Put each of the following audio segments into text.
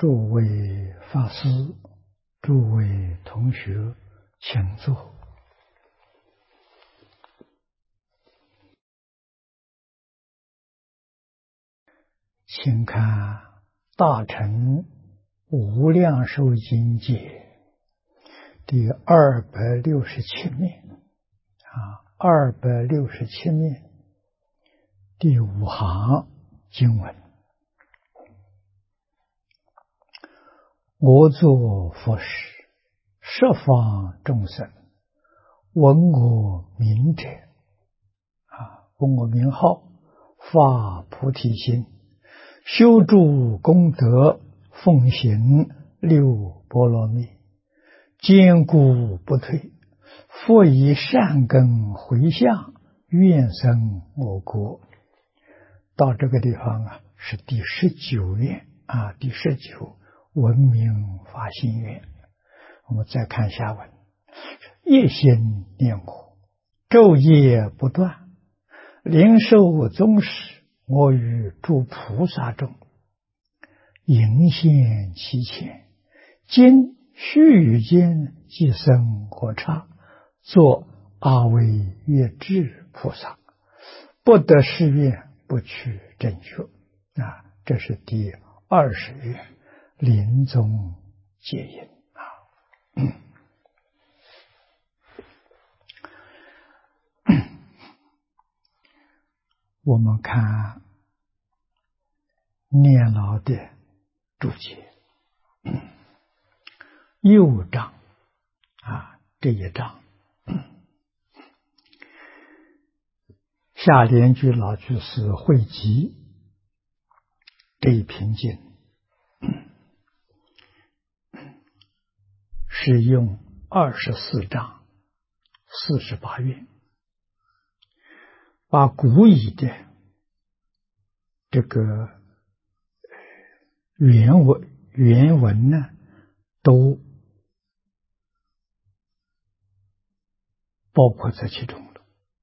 诸位法师、诸位同学，请坐。请看《大乘无量寿经解》第267面，267面第5行经文：我作佛时，十方众生闻我名者，闻我名号，发菩提心，修诸功德，奉行六波罗蜜，坚固不退，复以善根回向，愿生我国。到这个地方是第19愿第19闻名发心愿。我们再看下文：夜心念我，昼夜不断，灵寿终时，我与诸菩萨众迎现其前，今须臾间即生我刹，作阿惟越致菩萨，不得誓愿，不取正觉。这是第20愿临终戒引。我们看念老的注解，右章这一章下联居老居士汇集这一篇经，是用24章48愿，把古语的这个原文呢都包括在其中了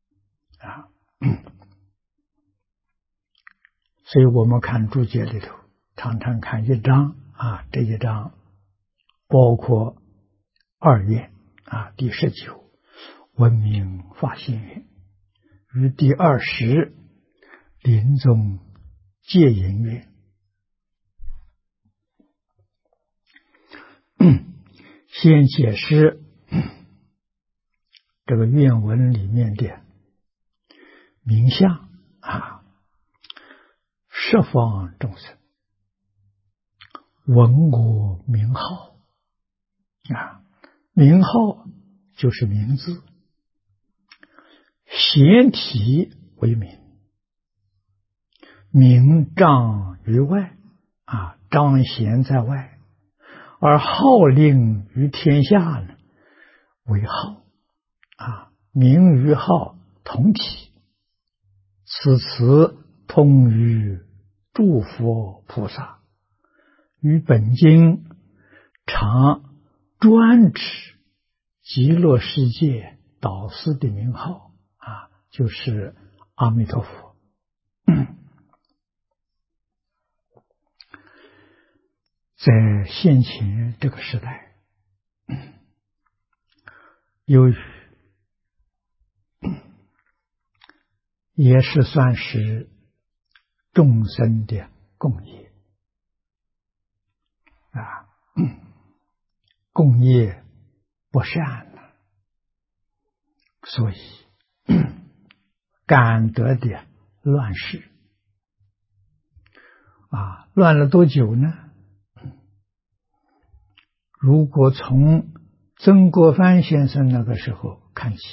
所以我们看注解里头，常常看一章这一章包括2愿第19闻名发心愿与第20临终戒引愿。先解释这个愿文里面的名相十方众生闻我名号名号就是名字，显体为名，名彰于外彰显在外，而号令于天下呢为号名与号同体，此词通于诸佛菩萨，于本经常专指极乐世界导师的名号就是阿弥陀佛。在现前这个时代，由于也是算是众生的共业共业不善所以感得的乱世乱了多久呢？如果从曾国藩先生那个时候看起，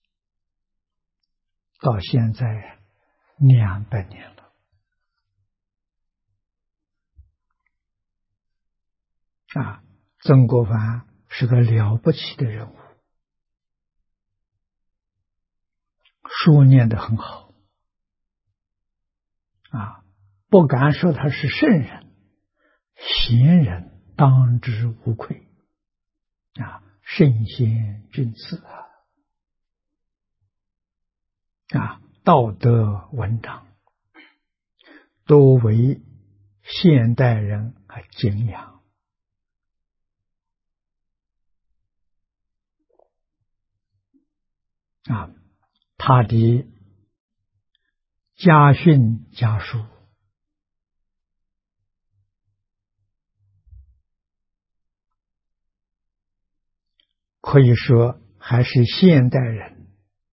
到现在200年了曾国藩是个了不起的人物，书念得很好不敢说他是圣人，贤人当之无愧圣贤君子道德文章都为现代人敬仰啊，他的家训家书可以说还是现代人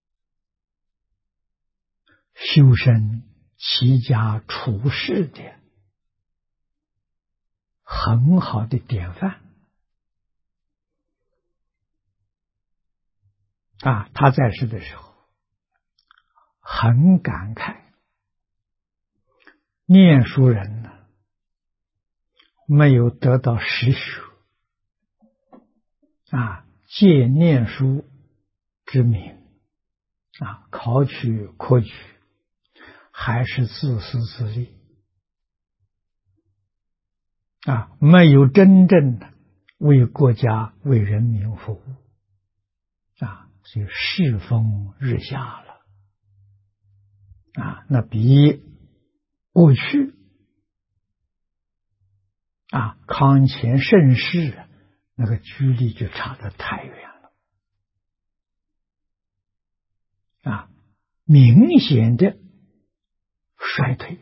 修身齐家处世的很好的典范啊！他在世的时候很感慨，念书人呢没有得到实学啊，借念书之名啊，考取科举，还是自私自利啊，没有真正的为国家为人民服务啊，所以世风日下了啊，那比过去啊康乾盛世那个距离就差得太远了啊，明显的衰退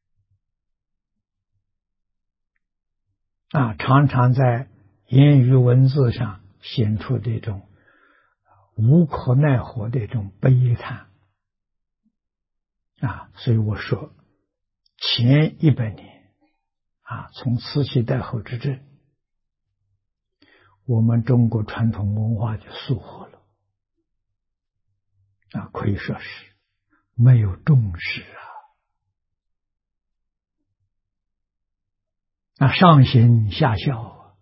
啊，常常在言语文字上显出这种无可奈何的这种悲叹啊，所以我说前100年啊，从慈禧太后之政，我们中国传统文化就速活了啊，可以说是没有重视啊，上行下效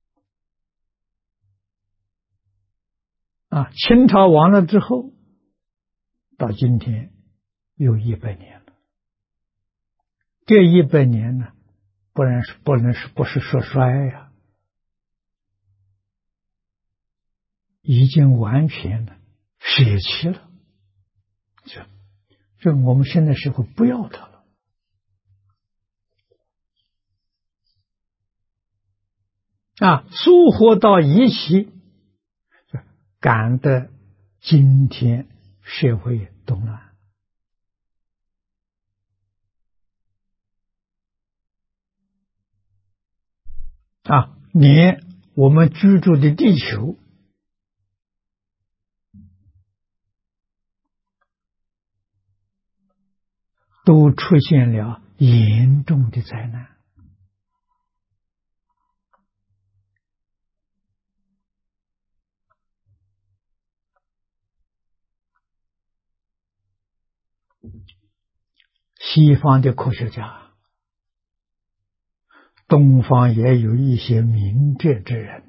啊，清朝亡了之后，到今天又100年了。这100年呢，不是说衰呀，已经完全的舍弃了。这我们现在社会不要它了啊，速活到一起，赶得今天社会动乱啊，连我们居住的地球都出现了严重的灾难西方的科学家，东方也有一些明哲之人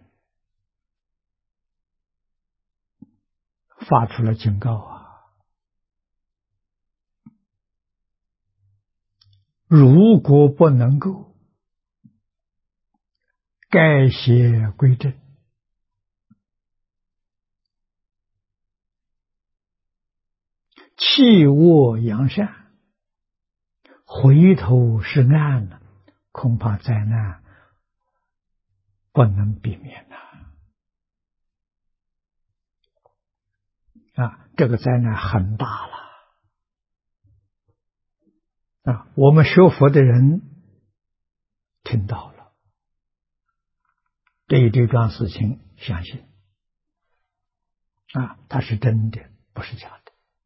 发出了警告啊，如果不能够改邪归正，弃恶扬善，回头是岸了，恐怕灾难不能避免啊！这个灾难很大了啊！我们学佛的人听到了，对这桩事情相信啊，它是真的，不是假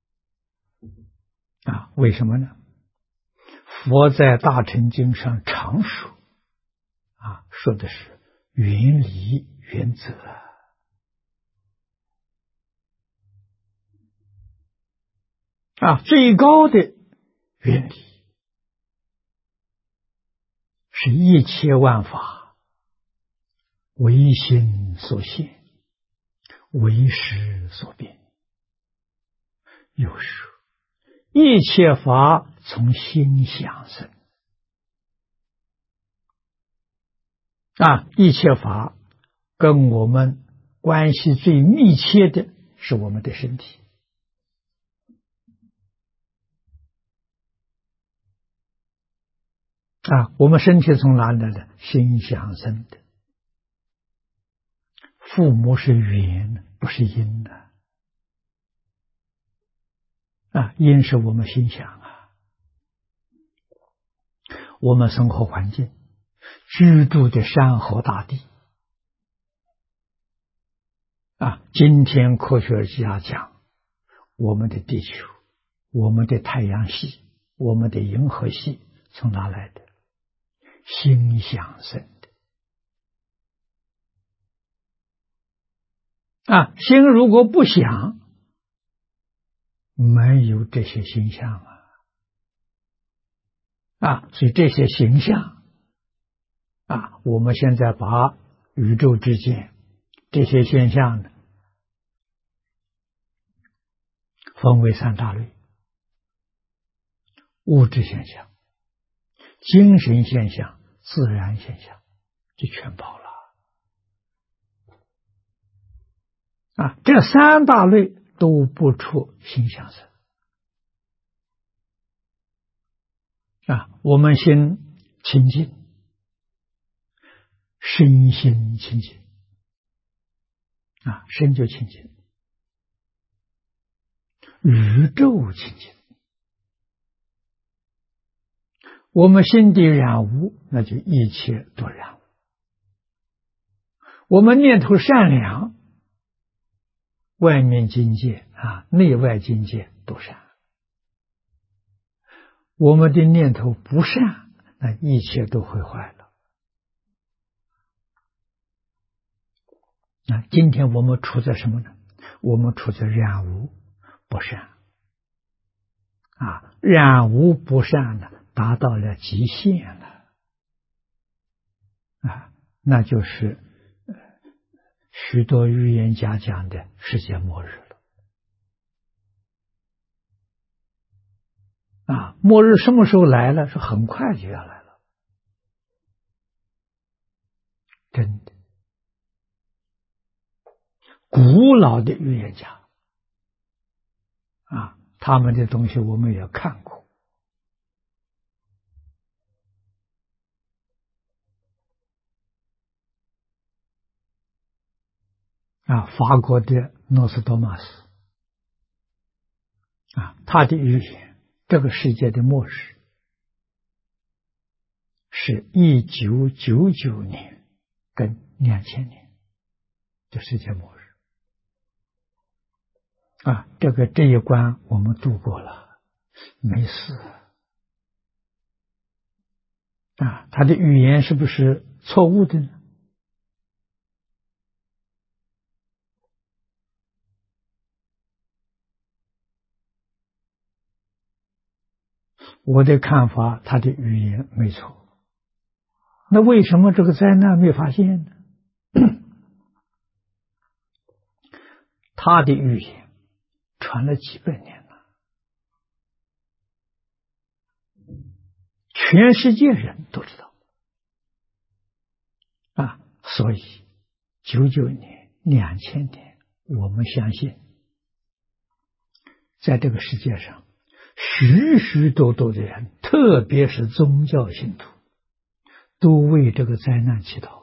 的啊！为什么呢？佛在大乘经上常说啊，说的是原理原则啊，最高的原理是一切万法唯心所现，为识所变。又说一切法从心想生啊，一切法跟我们关系最密切的是我们的身体啊，我们身体从哪里来的？心想生的。父母是缘，不是因的因是我们心想我们生活环境居住的山河大地今天科学家讲，我们的地球、我们的太阳系、我们的银河系从哪来的？心想生的心如果不想，没有这些形象所以这些形象我们现在把宇宙之间这些现象呢分为三大类：物质现象、精神现象、自然现象，就全包了这三大类都不出心想生我们心清净，身心清净身就清净，宇宙清净。我们心地染污，那就一切都染污。我们念头善良，外面境界内外境界都善。我们的念头不善，那一切都会坏了。今天我们处在什么呢？我们处在染污不善染污不善呢，达到了极限了那就是许多预言家讲的世界末日了末日什么时候来了？是很快就要来了，真的。古老的预言家他们的东西我们也看过法国的诺斯多玛斯他的预言，这个世界的末日是1999年跟2000年的世界末日这一关我们度过了，没事他的预言是不是错误的呢？我的看法，他的预言没错。那为什么这个灾难没发现呢？他的预言传了几百年了，全世界人都知道所以99年、2000年，我们相信在这个世界上许许多多的人，特别是宗教信徒，都为这个灾难祈祷，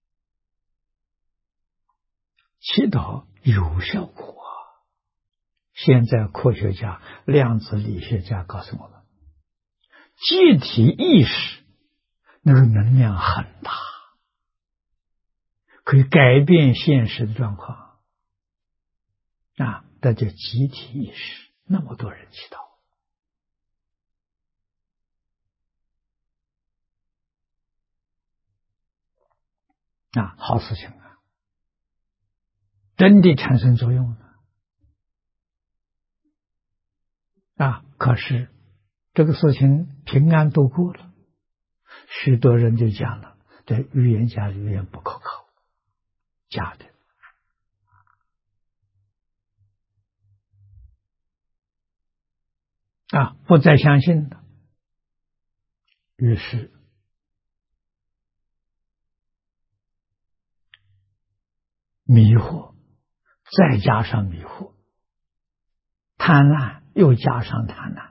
祈祷有效果现在科学家、量子力学家告诉我们，集体意识那个能量很大，可以改变现实的状况这叫集体意识，那么多人祈祷好事情真的产生作用了可是这个事情平安度过了，许多人就讲了，这预言家的预言不可靠，假的不再相信了。于是迷惑，再加上迷惑，贪婪又加上贪婪，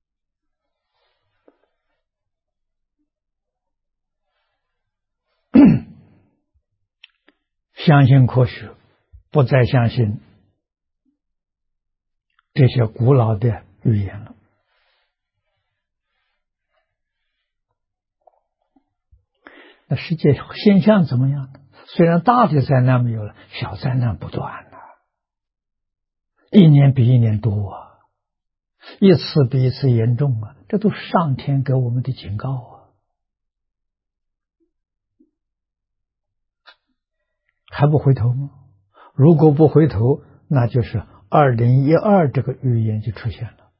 相信科学，不再相信这些古老的预言了。那世界现象怎么样呢？虽然大的灾难没有了，小灾难不断了，一年比一年多啊，一次比一次严重啊，这都是上天给我们的警告啊！还不回头吗？如果不回头，那就是2012这个预言就出现了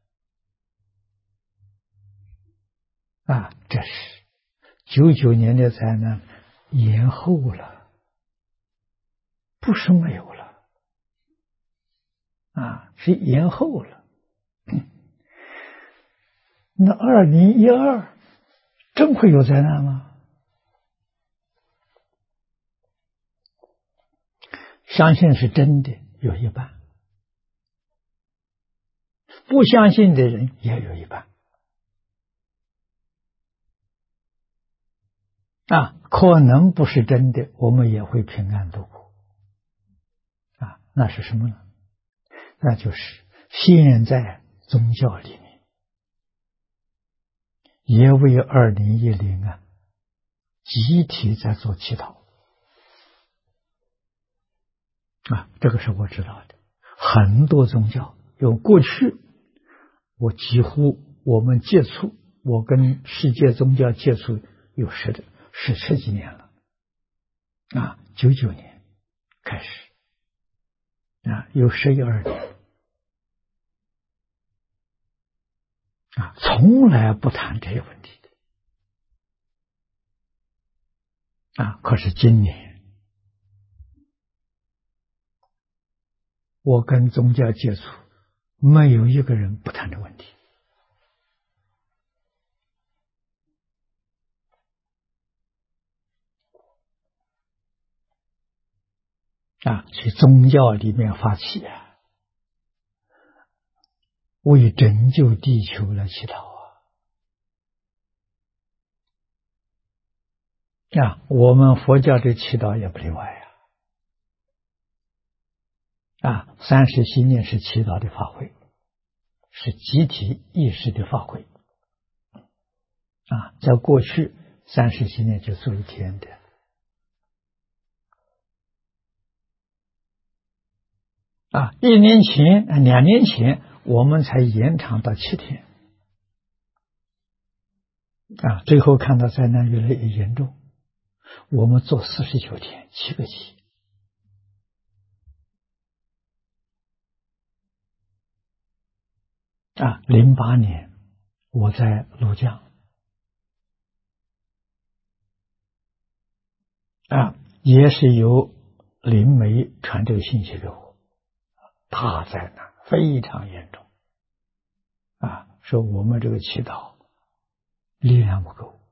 啊！这是99年的灾难延后了，不是没有了啊，是延后了。那2012真会有灾难吗？相信是真的有一半，不相信的人也有一半啊，可能不是真的，我们也会平安度过啊。那是什么呢？那就是现在宗教里面也为2010啊集体在做祈祷啊，这个是我知道的。很多宗教，有过去我几乎我们接触，我跟世界宗教接触有十几年了啊，99年开始啊，有12年啊，从来不谈这些问题的啊。可是今年我跟宗教接触，没有一个人不谈这问题啊。所以宗教里面发起啊，为拯救地球来祈祷啊，我们佛教的祈祷也不例外啊。30系念是祈祷的法会，是集体意识的法会啊。在过去30系念就做一天的啊，2年前我们才延长到7天啊。最后看到灾难越来越严重，我们做49天7个期啊。08年我在庐江啊，也是由灵媒传这个信息给我，大灾难非常严重啊，说我们这个祈祷力量不够。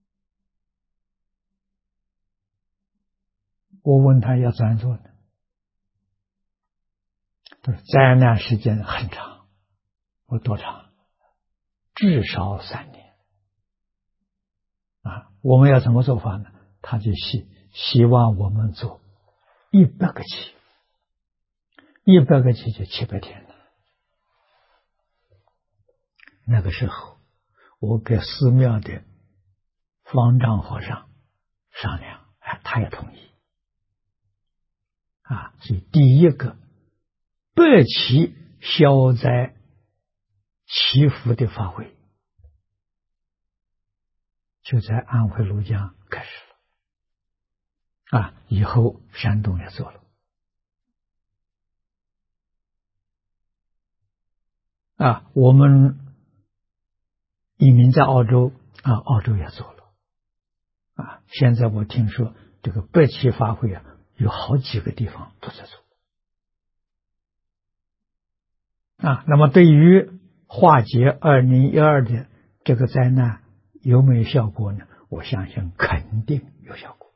我问他要怎样做呢？他说灾难时间很长。我说多长？至少3年啊。我们要怎么做法呢？他就希望我们做100个期，100个期就700天了。那个时候我跟寺庙的方丈和尚商量，他也同意啊。所以第一个100期消灾祈福的法会就在安徽庐江开始了啊，以后山东也做了啊。我们移民在澳洲啊，澳洲也做了啊。现在我听说这个100期法会啊，有好几个地方都在做啊。那么对于化解2012的这个灾难有没有效果呢？我相信肯定有效果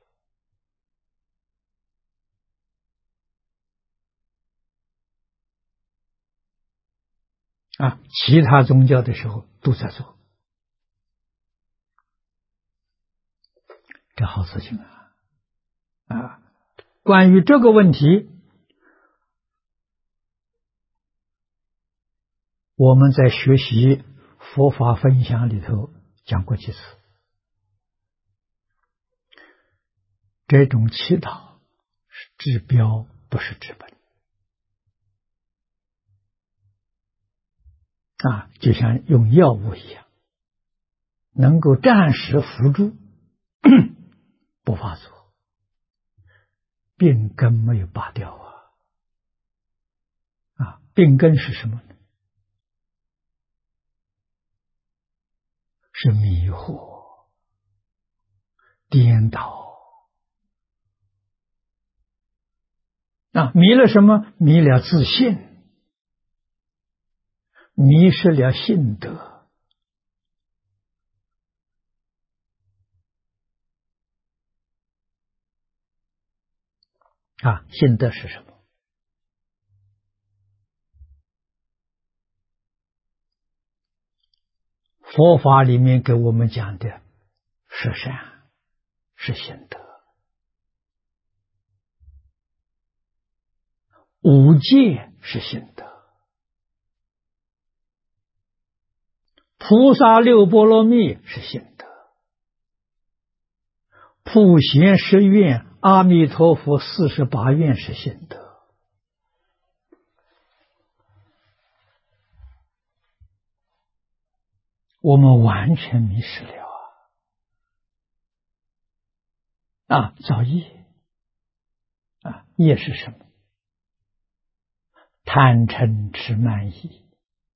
啊。其他宗教的时候都在做，这好事情啊。关于这个问题， 我们在学习佛法分享里头讲过几次，这种祈祷是治标，不是治本。就像用药物一样，能够暂时辅助，不发作，病根没有拔掉病根是什么呢？是迷惑、颠倒。迷了什么？迷了自信，迷失了信德。信德是什么？佛法里面给我们讲的是善，是信德。五戒是信德，菩萨六波罗蜜是信德，普贤十愿、阿弥陀佛48愿是信德。我们完全迷失了造业业是什么？贪嗔痴慢疑。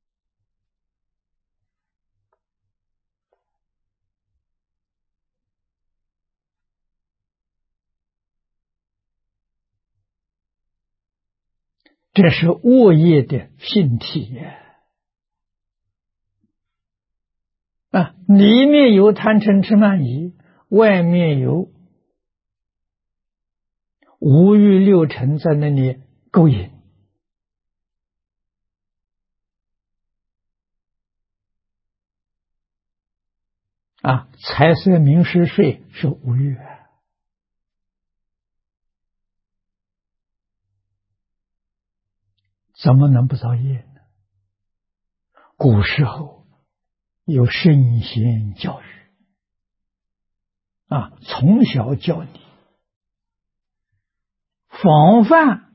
这是恶业的性体里面有贪嗔痴慢疑，外面有五欲六尘在那里勾引。财色名食睡是五欲怎么能不造业呢？古时候有圣贤教育从小教你防范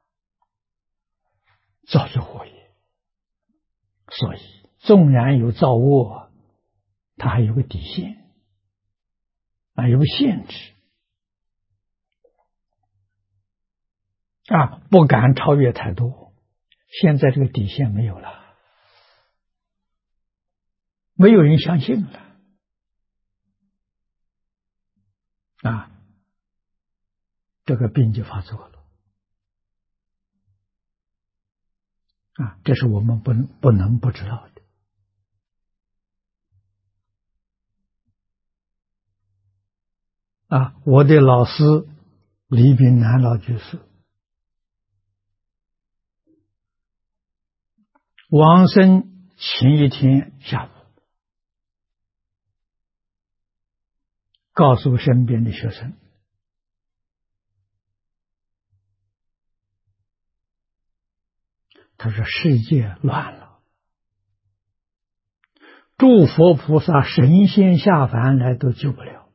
造作恶业，所以纵然有造恶，它还有个底线有个限制不敢超越太多。现在这个底线没有了，没有人相信了这个病就发作了这是我们不能不知道的我的老师李炳南老居士往生前一天下午，告诉身边的学生，他说世界乱了，诸佛菩萨神仙下凡来都救不了。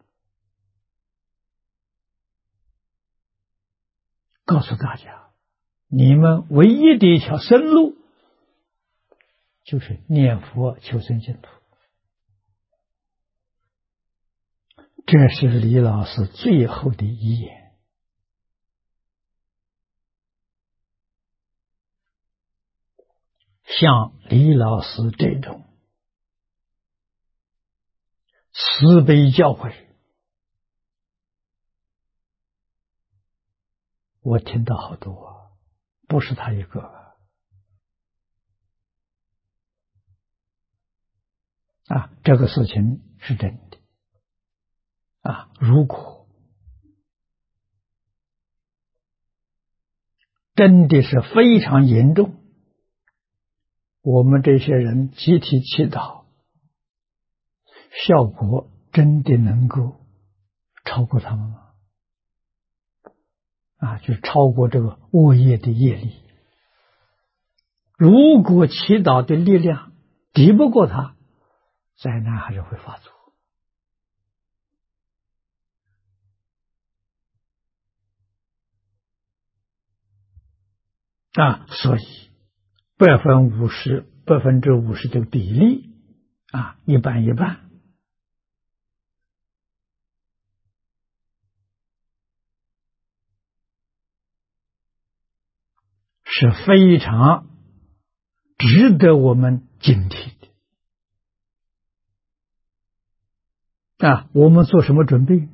告诉大家，你们唯一的一条生路就是念佛求生净土。这是李老师最后的遗言。像李老师这种慈悲教诲，我听到好多不是他一个这个事情是真的如果真的是非常严重，我们这些人集体祈祷，效果真的能够超过他们吗？就超过这个恶业的业力。 如果祈祷的力量敌不过他，灾难还是会发作。所以50%的比例一半一半，是非常值得我们警惕的。我们做什么准备？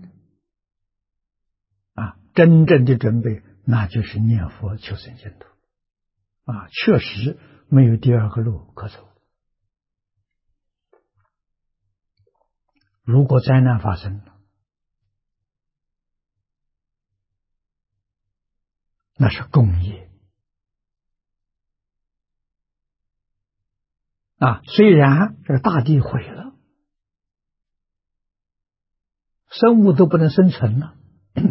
真正的准备，那就是念佛求生净土。确实没有第二个路可走。如果灾难发生了，那是共业。虽然这个大地毁了，生物都不能生存了，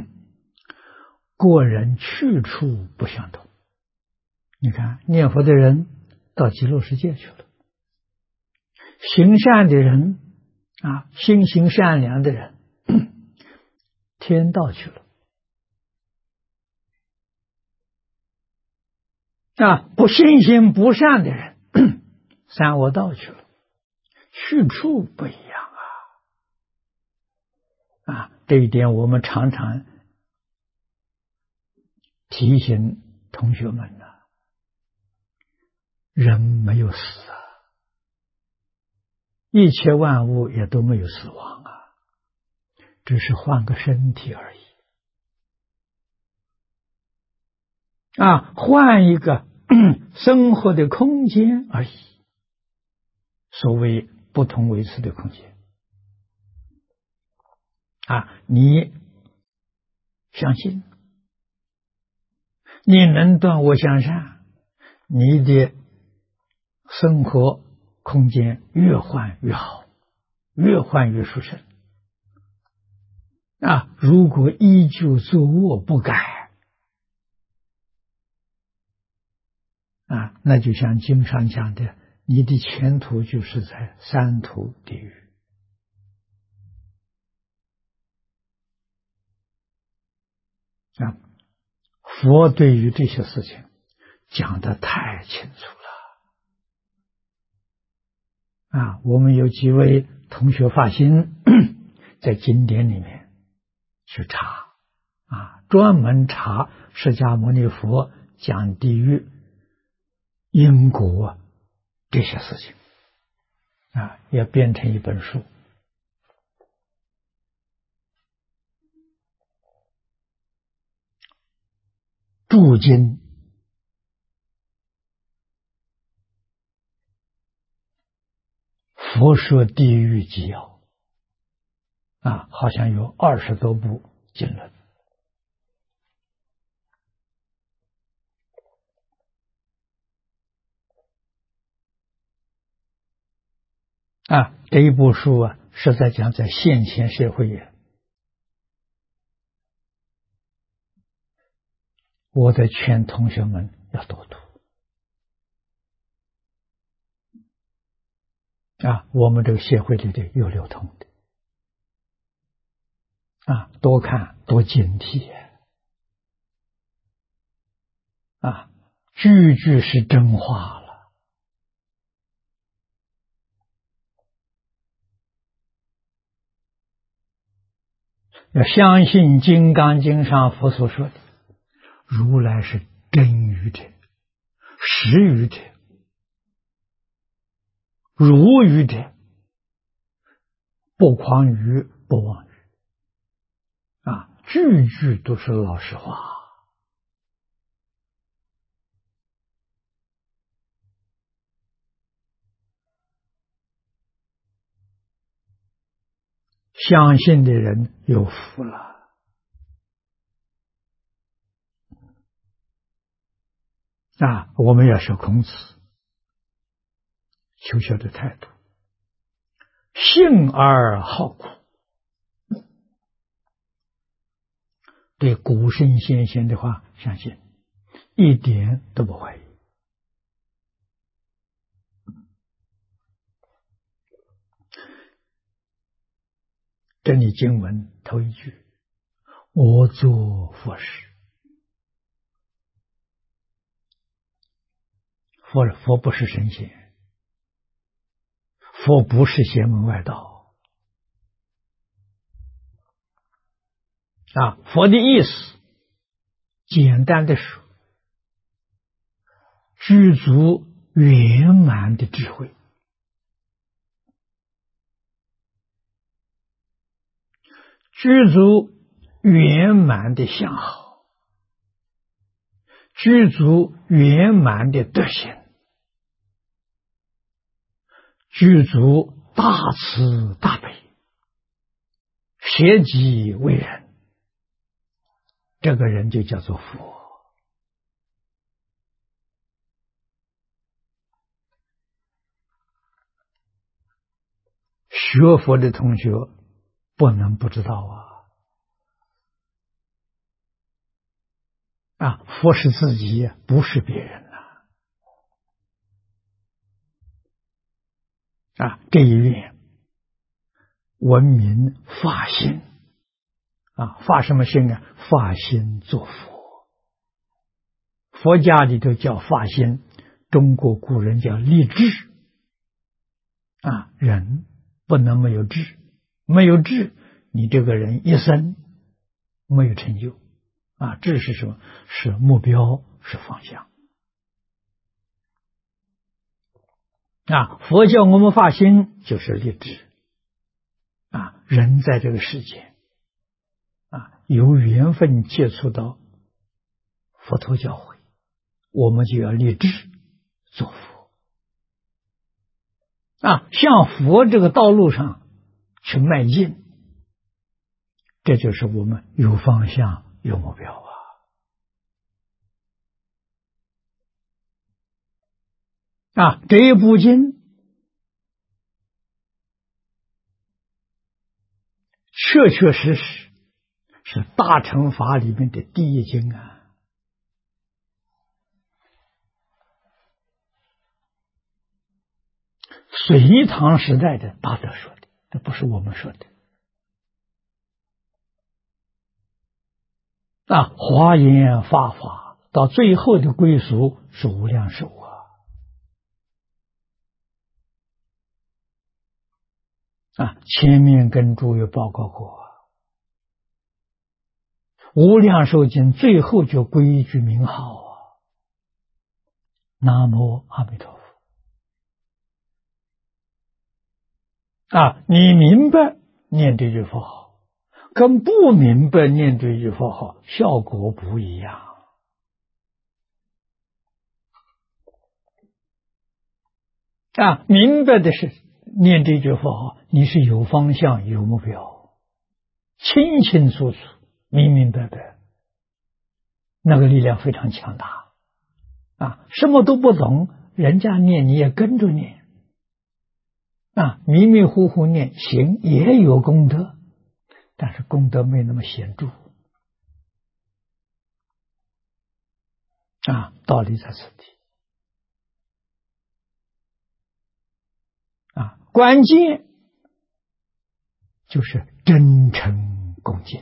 个人去处不相同。你看，念佛的人到极乐世界去了，行善的人心行善良的人天道去了，不信心不善的人三恶道去了，去处不一样这一点我们常常提醒同学们人没有死一切万物也都没有死亡只是换个身体而已换一个生活的空间而已。所谓不同维次的空间你相信，你能断我向善，你的生活空间越换越好，越换越殊胜如果依旧作恶不改那就像经上讲的，你的前途就是在三途地狱佛对于这些事情讲得太清楚了我们有几位同学发心在经典里面去查专门查释迦牟尼佛讲地狱因果这些事情也编成一本书。注经佛说地狱纪要好像有20多部经论这一部书是在讲在现前社会也，我的劝同学们要多读我们这个社会里的有流通的多看多警惕句句是真话了要相信《金刚经》上佛所说的，如来是真语者、实语者、如语者，不诳语不妄语句句都是老实话相信的人有福了我们要学孔子求学的态度，信而好古，对古圣先贤的话相信，一点都不怀疑这里经文头一句：我作佛事。佛不是神仙，佛不是邪门外道啊！佛的意思，简单的说，具足圆满的智慧，具足圆满的相好，具足圆满的德行，具足大慈大悲，舍己为人，这个人就叫做佛。学佛的同学不能不知道啊！佛是自己，不是别人啊！这一愿闻名发心啊，发什么心啊？发心做佛。佛家里头叫发心，中国古人叫立志啊。人不能没有志，没有志，你这个人一生没有成就啊。志是什么？是目标，是方向啊。佛教我们发心就是立志啊。人在这个世界啊，有缘分接触到佛陀教诲，我们就要立志做佛啊，向佛这个道路上去迈进，这就是我们有方向、有目标啊！这一部经确确实实是大乘法里面的第一经啊。隋唐时代的大德说的，这不是我们说的啊。华严法法到最后的归属是无量寿啊！前面跟诸位报告过无量寿经最后就归一句名号南无阿弥陀佛啊！你明白念这句佛号，跟不明白念这句佛号效果不一样啊！明白的是念这句佛号，你是有方向、有目标，清清楚楚、明明白白，那个力量非常强大啊！什么都不懂，人家念你也跟着念啊，迷迷糊糊念行也有功德，但是功德没那么显著啊，道理在此地啊，关键就是真诚恭敬。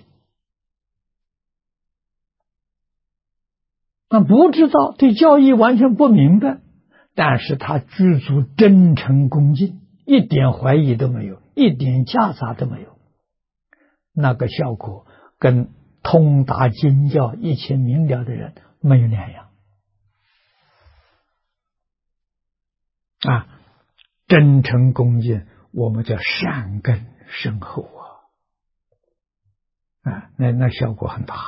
那不知道，对教义完全不明白，但是他具足真诚恭敬，一点怀疑都没有，一点夹杂都没有，那个效果跟通达经教一切明了的人没有两样啊！真诚恭敬，我们叫善根深厚啊，那效果很大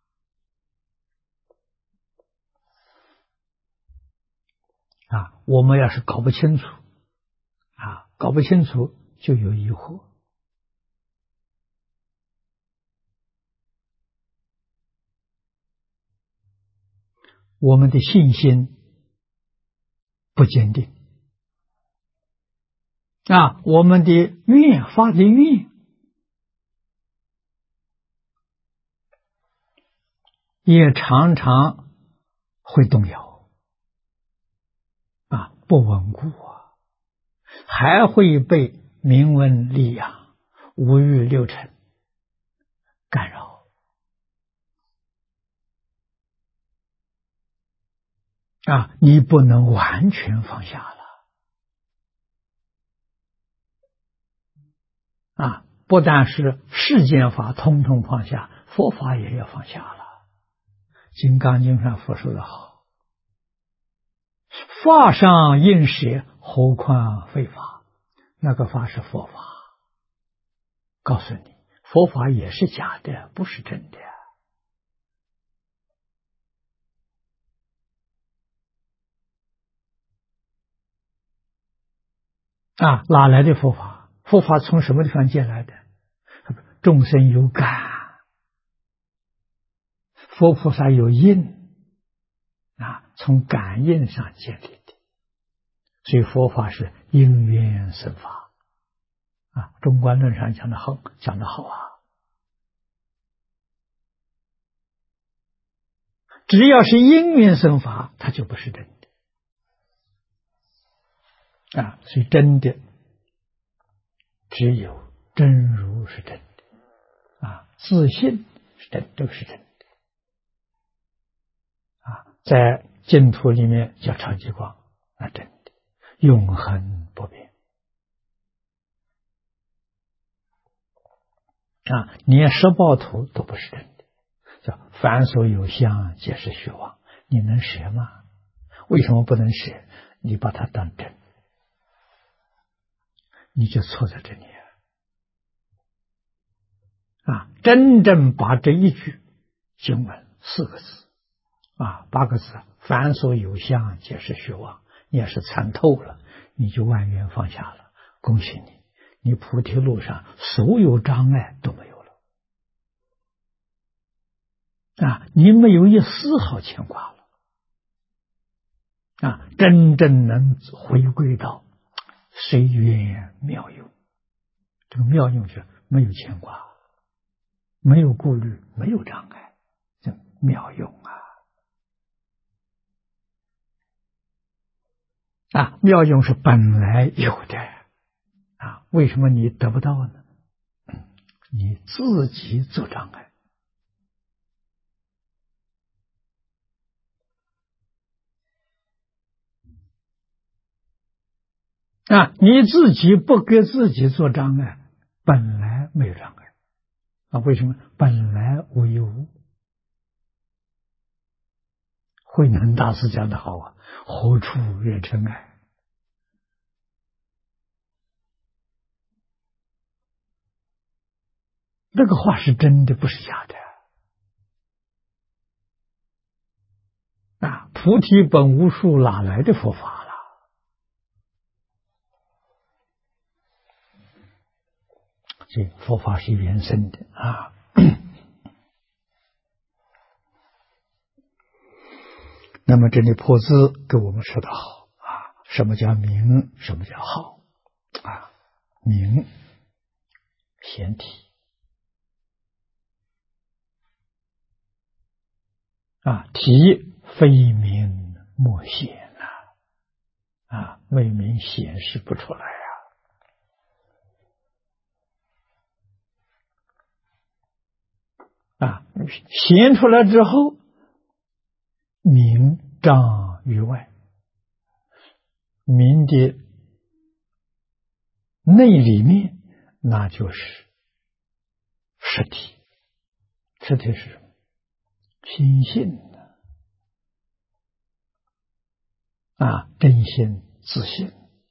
啊！我们要是搞不清楚啊，搞不清楚就有疑惑。我们的信心不坚定啊，我们的愿发的愿也常常会动摇啊，不稳固还会被名闻利养、 五欲六尘干扰你不能完全放下了不但是世间法通通放下，佛法也要放下了。金刚经上佛说的好，法上应舍，何况非法？那个法是佛法，告诉你，佛法也是假的，不是真的哪来的佛法？佛法从什么地方借来的？众生有感，佛菩萨有应从感应上建立的，所以佛法是因缘生法中观论上讲的好只要是因缘生法，它就不是真的所以真的只有真如是真的自信是真，这个是真的在净土里面叫常寂光，真的永恒不变连十报土都不是真的，叫凡所有相皆是虚妄，你能舍吗？为什么不能舍？你把它当真，你就错在这里真正把这一句经文4个字8个字，凡所有相皆是虚妄，你要是参透了，你就万缘放下了。恭喜你，你菩提路上所有障碍都没有了你没有一丝毫牵挂了真正能回归到随缘妙用。这个妙用是没有牵挂，没有顾虑，没有障碍，这妙用妙用是本来有的为什么你得不到呢？你自己做障碍你自己不给自己做障碍，本来没有障碍为什么？本来无一物。慧能大师讲的好何处惹尘埃？这个话是真的，不是假的菩提本无树，哪来的佛法了？所以佛法是原生的那么这里破字给我们说的好什么叫明？什么叫好明显体体非明莫显未明显示不出来显出来之后，明障于外，明的内里面，那就是实体。实体是什么？心性真心自信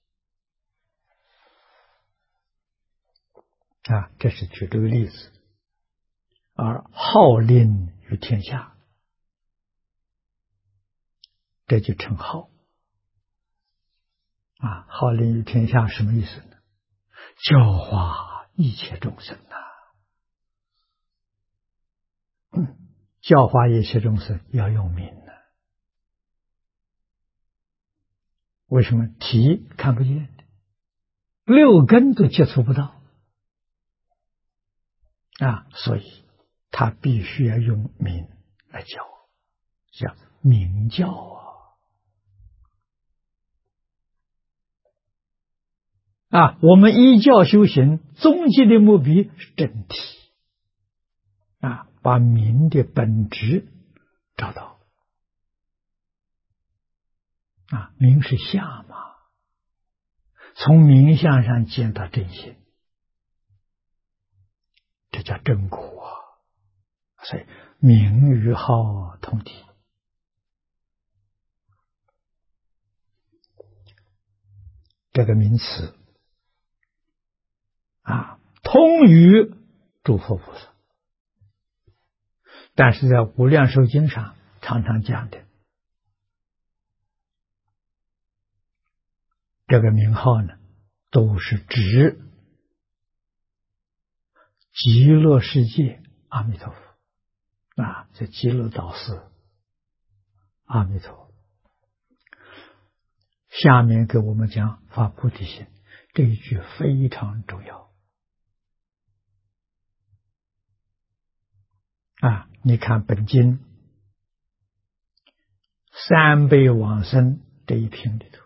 这是举这个例子。而号令于天下，这就称号号令于天下什么意思呢？教化一切众生教化一切众生要用名为什么？体看不见的，6根都接触不到所以他必须要用名来教，叫名教我们依教修行，终极的目的是真谛，把明的本质找到。明是相嘛，从明相上见到真心，这叫真果所以明与好同体。这个名词通于诸佛菩萨，但是在无量寿经上常常讲的这个名号呢，都是指极乐世界阿弥陀佛这极乐导师阿弥陀佛。下面给我们讲发菩提心，这一句非常重要你看本经三辈往生这一品里头，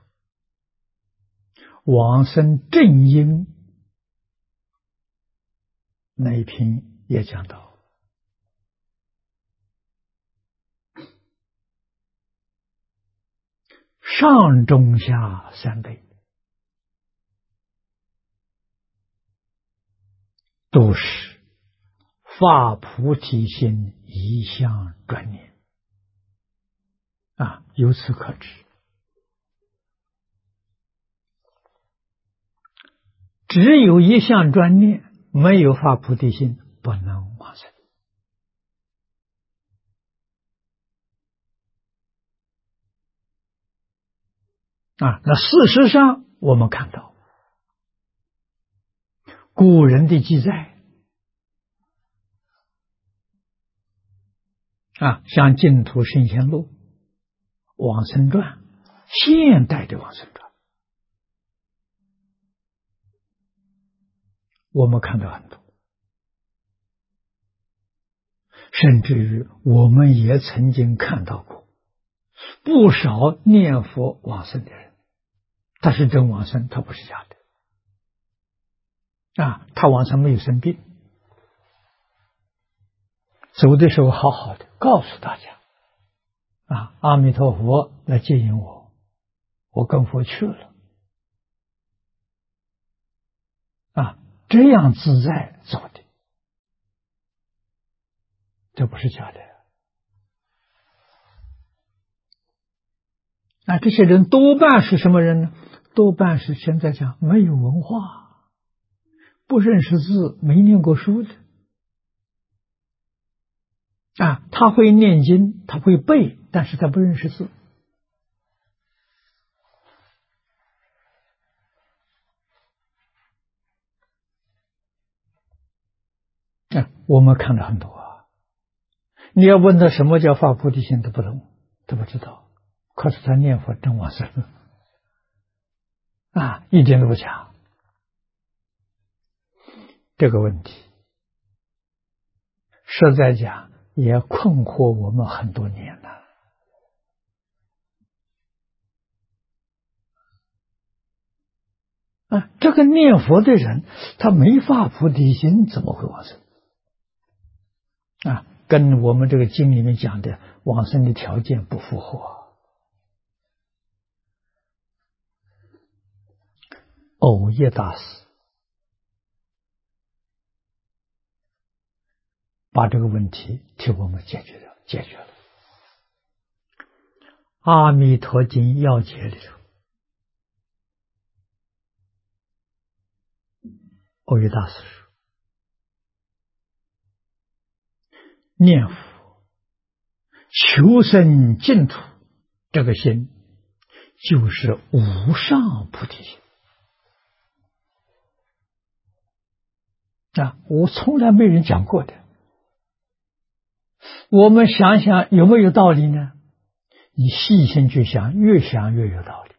往生正因那一品也讲到，上中下三辈都是发菩提心一向专念由此可知，只有一向专念，没有发菩提心，不能往生那事实上我们看到古人的记载像净土圣贤录、往生传、现代的往生传，我们看到很多，甚至于我们也曾经看到过不少念佛往生的人，他是真往生，他不是假的他往生没有生病，走的时候好好的告诉大家阿弥陀佛来接引我，我跟佛去了这样自在走的，这不是假的这些人多半是什么人呢？多半是现在讲没有文化，不认识字，没念过书的他会念经，他会背，但是他不认识字我们看了很多你要问他什么叫发菩提心，他不懂，他不知道，可是他念佛真往生一点都不假。这个问题实在讲也困惑我们很多年了这个念佛的人他没发菩提心，怎么会往生跟我们这个经里面讲的往生的条件不符合。藕益大师把这个问题替我们解决了。阿弥陀经要解里头，藕益大师说，念佛求生净土，这个心就是无上菩提心我从来没人讲过的。我们想想有没有道理呢？你细心去想，越想越有道理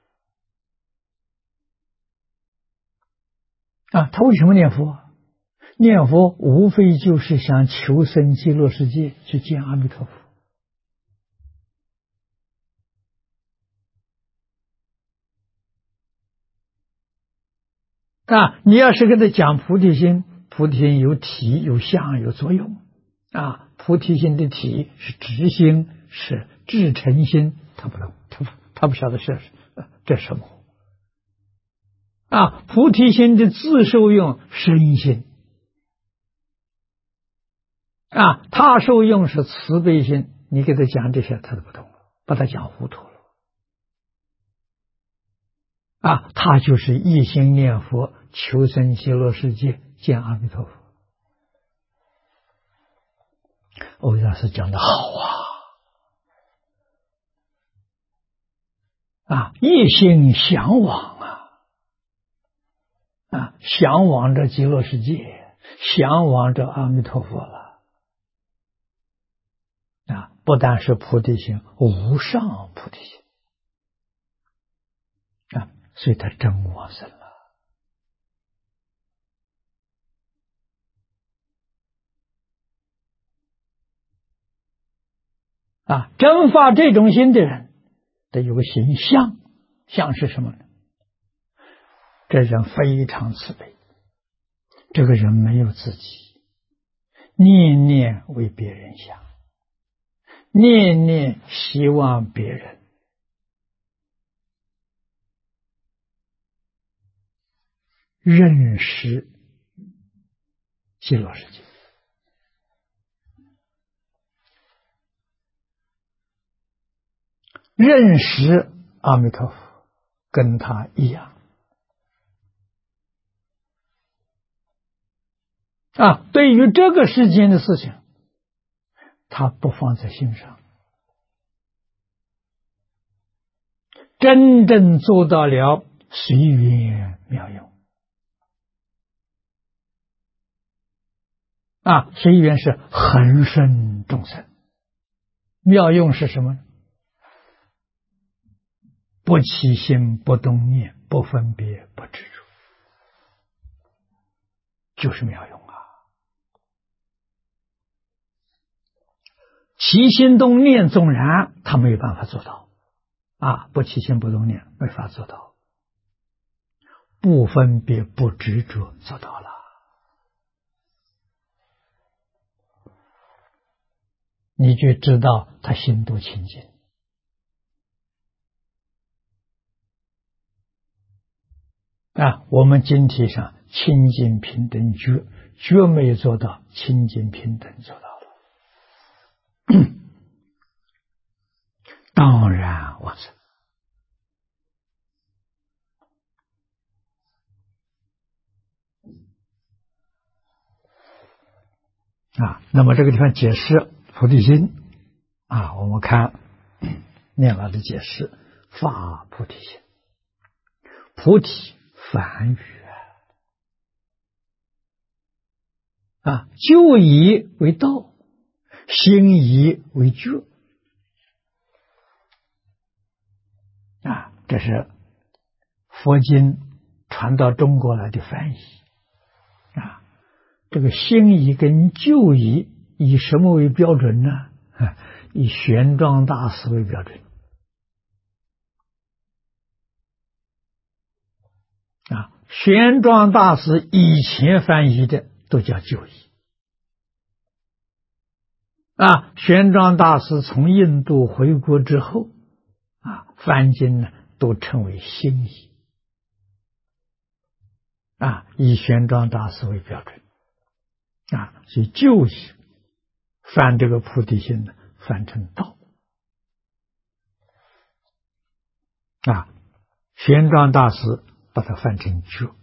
他为什么念佛？念佛无非就是想求生极乐世界，去见阿弥陀佛你要是跟他讲菩提心，菩提心有体、有相、有作用。菩提心的体是直心，是至诚心，他不懂，他不晓得这是什么。菩提心的自受用身心。他受用是慈悲心，你给他讲这些他都不懂了，把他讲糊涂了。他就是一心念佛，求生极乐世界，见阿弥陀佛。欧阳师讲的好一心向往向往着极乐世界，向往着阿弥陀佛了。不但是菩提心，无上菩提心所以他真往生了。真发这种心的人，得有个形象，相是什么呢？这人非常慈悲，这个人没有自己，念念为别人想，念念希望别人认识极乐世界，认识阿弥陀佛，跟他一样对于这个世间的事情，他不放在心上，真正做到了随缘妙用。随缘是恒生众生，妙用是什么呢？不起心，不动念，不分别，不执着，就是妙用起心动念纵然他没有办法做到不起心不动念没法做到，不分别不执着做到了。你就知道他心多清净我们经题上清净平等觉没有做到，清净平等做到了当然往生那么这个地方解释菩提心我们看念老的解释，发菩提心，菩提梵语就以为道，心以为觉这是佛经传到中国来的翻译这个心仪跟旧仪以什么为标准呢？以玄奘大师为标准玄奘大师以前翻译的都叫旧仪玄奘大师从印度回国之后翻经呢都称为新仪以玄奘大师为标准所以旧仪翻这个菩提心呢翻成道玄奘大师把它翻成觉，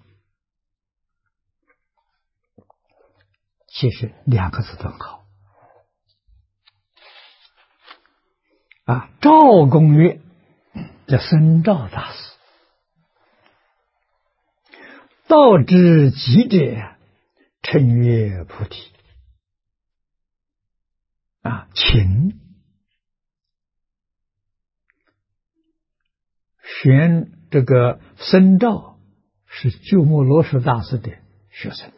其实两个字都很好赵公约叫僧肇大师，道之极者称曰菩提情这个僧肇是鸠摩罗什大师的学生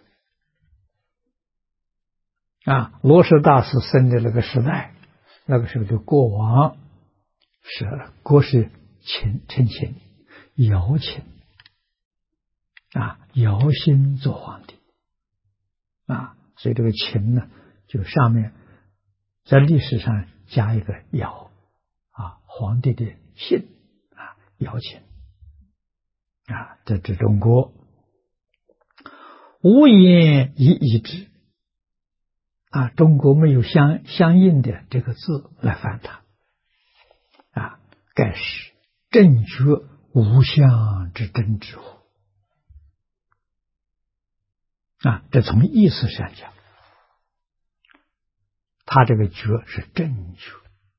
罗什大师生的那个时代，那个时候的国王是国是称秦，姚秦尧心做皇帝所以这个秦呢，就上面在历史上加一个尧皇帝的姓尧秦这中国无言以之中国没有相应的这个字来翻它盖是正觉无相之真之乎这从意思上讲，他这个觉是正觉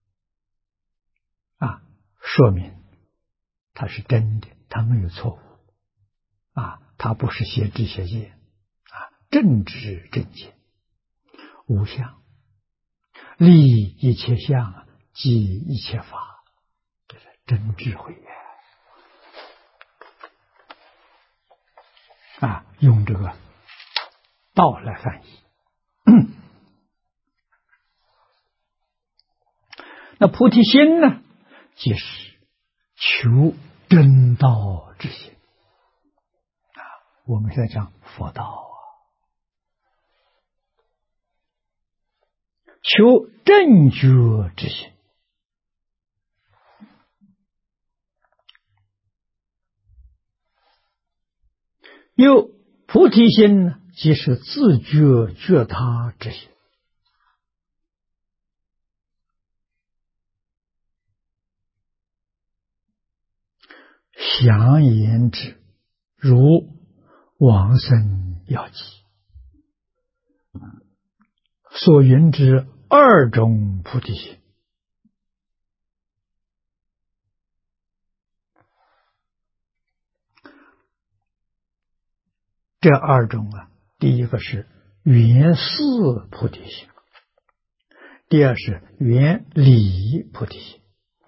说明他是真的，他没有错误他不是邪知邪见正知正见，无相，立一切相，即一切法，这是真智慧用这个道来翻译。那菩提心呢，即是求真道之心我们现在讲佛道求正觉之心。又菩提心呢，即是自觉觉他之心。详言之，如往生要记所云之二种菩提心。这二种第一个是缘四菩提心，第二是缘理菩提心。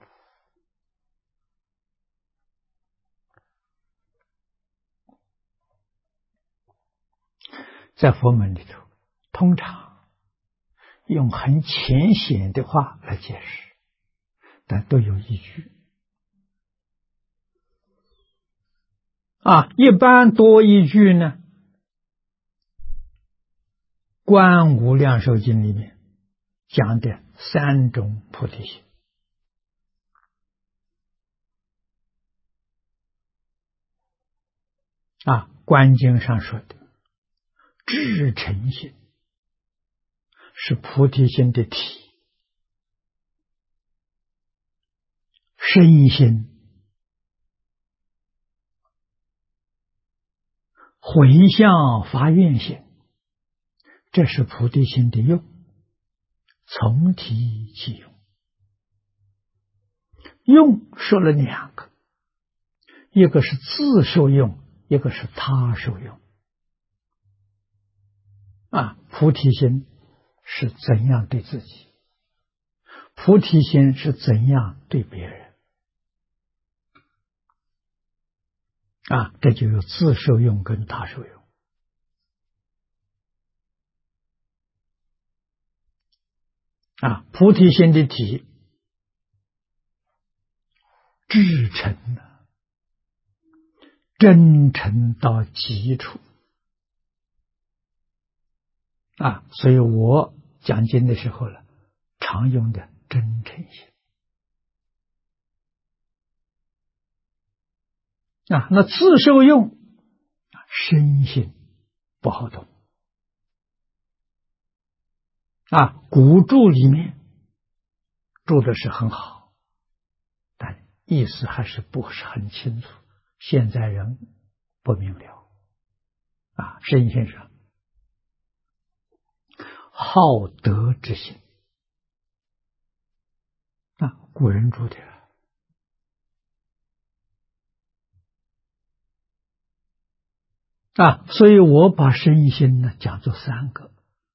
在佛门里头，通常用很浅显的话来解释，但都有依据一般多依据呢，观无量寿经里面讲的三种菩提心观经上说的至诚心是菩提心的体，身心回向发愿心，这是菩提心的用，从体起用。用说了两个，一个是自受用，一个是他受用菩提心是怎样对自己，菩提心是怎样对别人这就有自受用跟他受用菩提心的体至诚真诚到极处所以我讲经的时候常用的真诚心那自受用身心不好懂古注里面注的是很好，但意思还是不是很清楚，现在人不明了身心上好德之心古人注的所以我把身心呢讲作三个，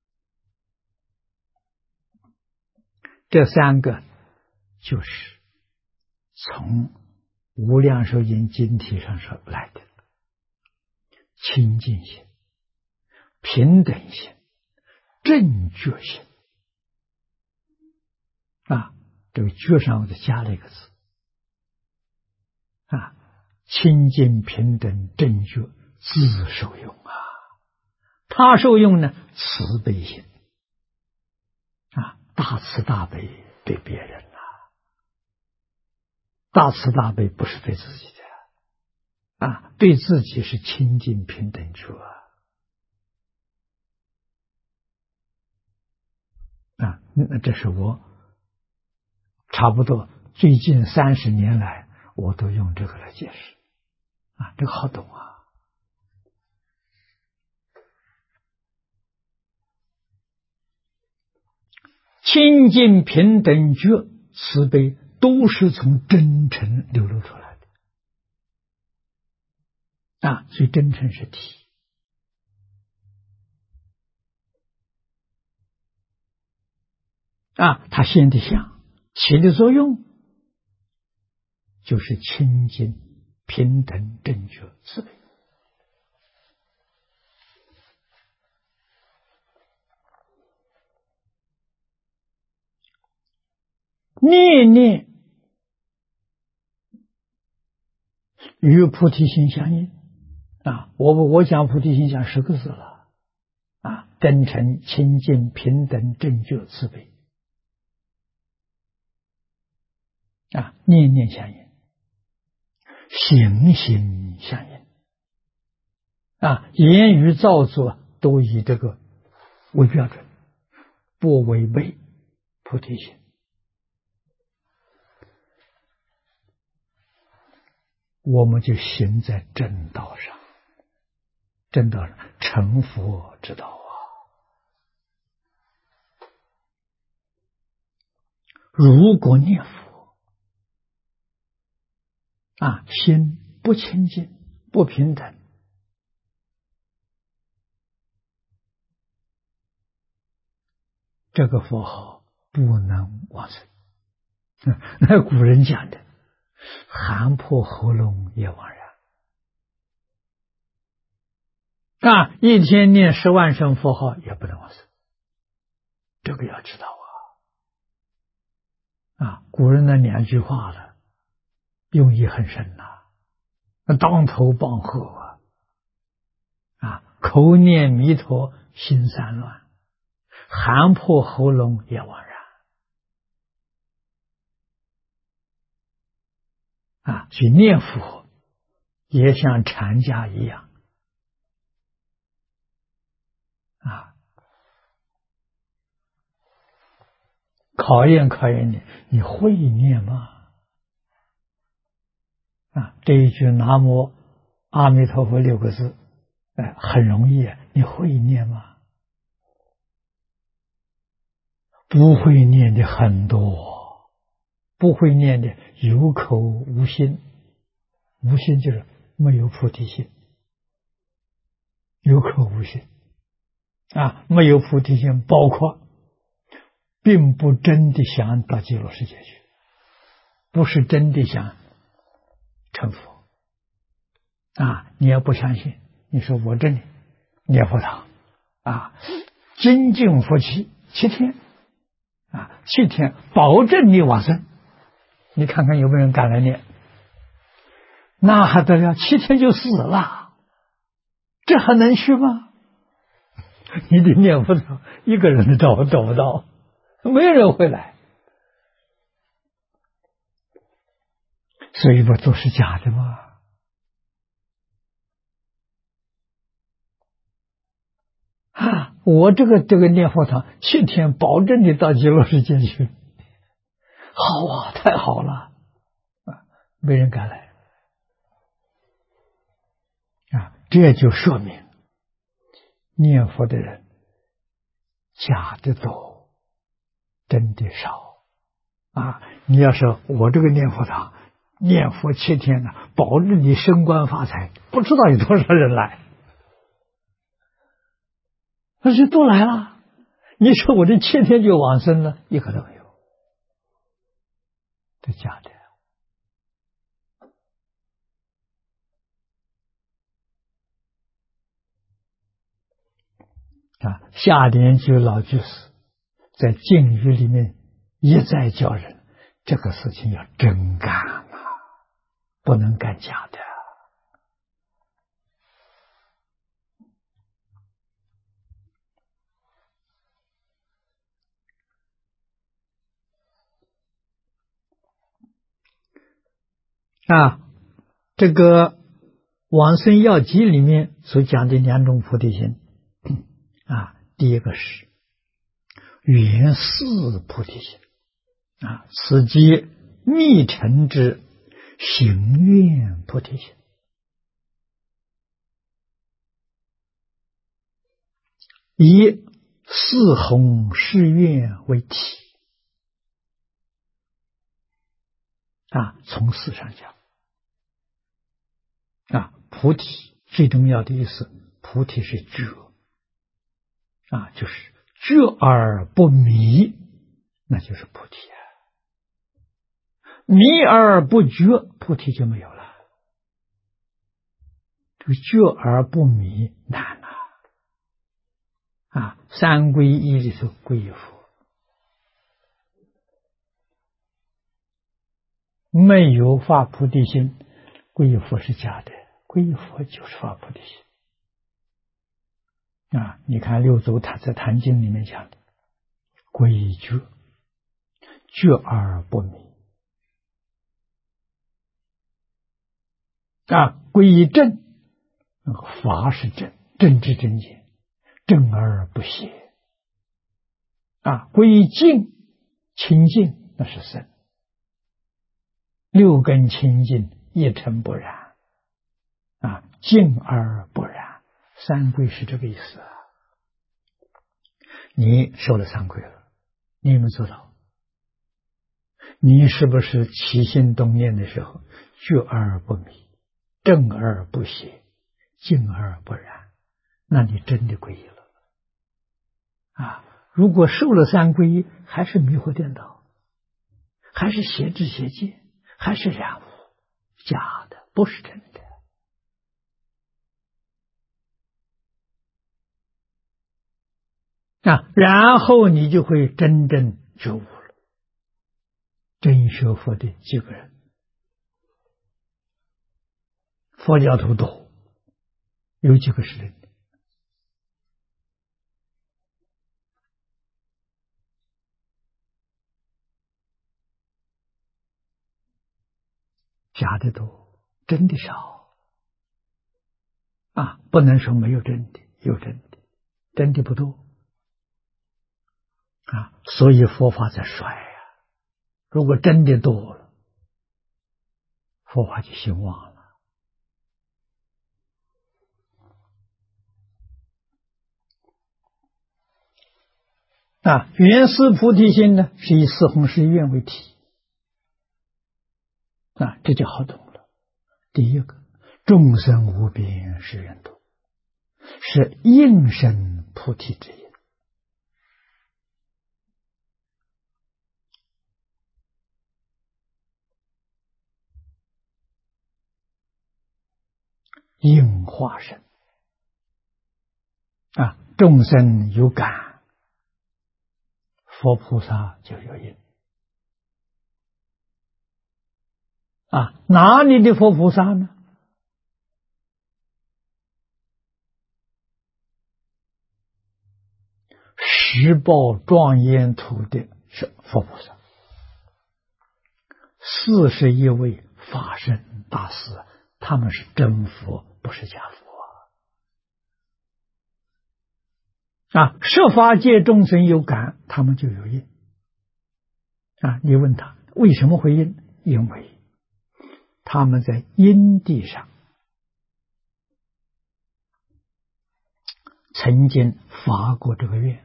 这三个就是从无量寿经经体上说来的清净心、平等心、正觉心这个觉上我就加了一个字清净平等正觉自受用啊，他受用呢，慈悲心啊，大慈大悲对别人啊，大慈大悲不是对自己的啊，对自己是清净平等觉啊，那这是我差不多最近30年来，我都用这个来解释啊，这个好懂啊。清净平等觉慈悲都是从真诚流露出来的啊，所以真诚是体啊，它现的相起的作用就是清净平等正觉慈悲。念念与菩提心相应啊！我讲菩提心讲10个字了啊，真诚、清净、平等、正觉、慈悲啊，念念相应，行行相应啊，言语造作都以这个为标准，不违背菩提心。我们就行在正道上，正道上成佛之道啊！如果念佛啊，心不清净、不平等，这个佛号不能往生。那古人讲的，寒破喉咙也枉然啊！一天念10万声佛号也不能往生，这个要知道啊！古人那2句话了，用意很深呐，当头棒喝啊！口念弥陀心散乱，寒破喉咙也枉然啊！去念佛也像禅家一样啊，考验你会念吗？啊，这一句南无阿弥陀佛6个字，很容易，你会念吗？不会念的很多，不会念的有口无心，无心就是没有菩提心，有口无心啊，没有菩提心，包括并不真的想到极乐世界去，不是真的想成佛啊！你要不相信，你说我这里念佛堂啊，精进佛七7天啊，7天保证你往生，你看看有没有人敢来念？那还得了，7天就死了，这还能去吗？你的念佛堂一个人都找不到，没有人会来，所以不都是假的吗？啊，我这个念佛堂7天保证你到极乐世界去，好啊，太好了啊，没人敢来啊，这就说明念佛的人假的多，真的少啊！你要说我这个念佛堂念佛7天呢，保证你升官发财，不知道有多少人来，那就都来了。你说我这7天就往生了，一个都没有，这假的啊！下联居老居士在禁语里面一再教人，这个事情要真干啊，不能干假的啊，这个往生要集里面所讲的2种菩提心啊，第一个是圆四菩提心啊，此即密乘之行愿菩提心，以四弘誓愿为体啊，从事上讲啊，菩提最重要的意思，菩提是觉啊，就是觉而不迷，那就是菩提啊。迷而不觉，菩提就没有了。这个觉而不迷难啊！啊，三皈依里头皈依佛，没有发菩提心，皈依佛是假的，皈依佛就是发菩提心。啊，你看六祖他在《坛经》里面讲的，皈依觉，觉而不迷。啊，皈依正，法是正，正知正见，正而不邪。啊，皈依净，清净那是圣，六根清净，一尘不染。啊，净而不染，三皈是这个意思啊。你受了三皈了，你有没有做到？你是不是起心动念的时候，觉而不迷，正而不邪，净而不染？那你真的皈依了啊！如果受了三皈依，还是迷惑颠倒，还是邪知邪见，还是染污，假的，不是真的。啊，然后你就会真正觉悟了。真学佛的几个人，佛教徒多，有几个是真的？假的多，真的少。啊，不能说没有真的，有真的，真的不多。啊，所以佛法在衰呀。如果真的多了，佛法就兴旺了。啊，圆四菩提心呢，是以四弘誓愿为体。啊，这就好懂了。第一个，众生无边誓愿度，是应生菩提之因。应化身啊，众生有感，佛菩萨就有应啊。哪里的佛菩萨呢？十报庄严土的是佛菩萨，41位法身大士，他们是真佛，不是假佛啊！十法界众生有感，他们就有应啊。你问他为什么会应？因为他们在因地上曾经发过这个愿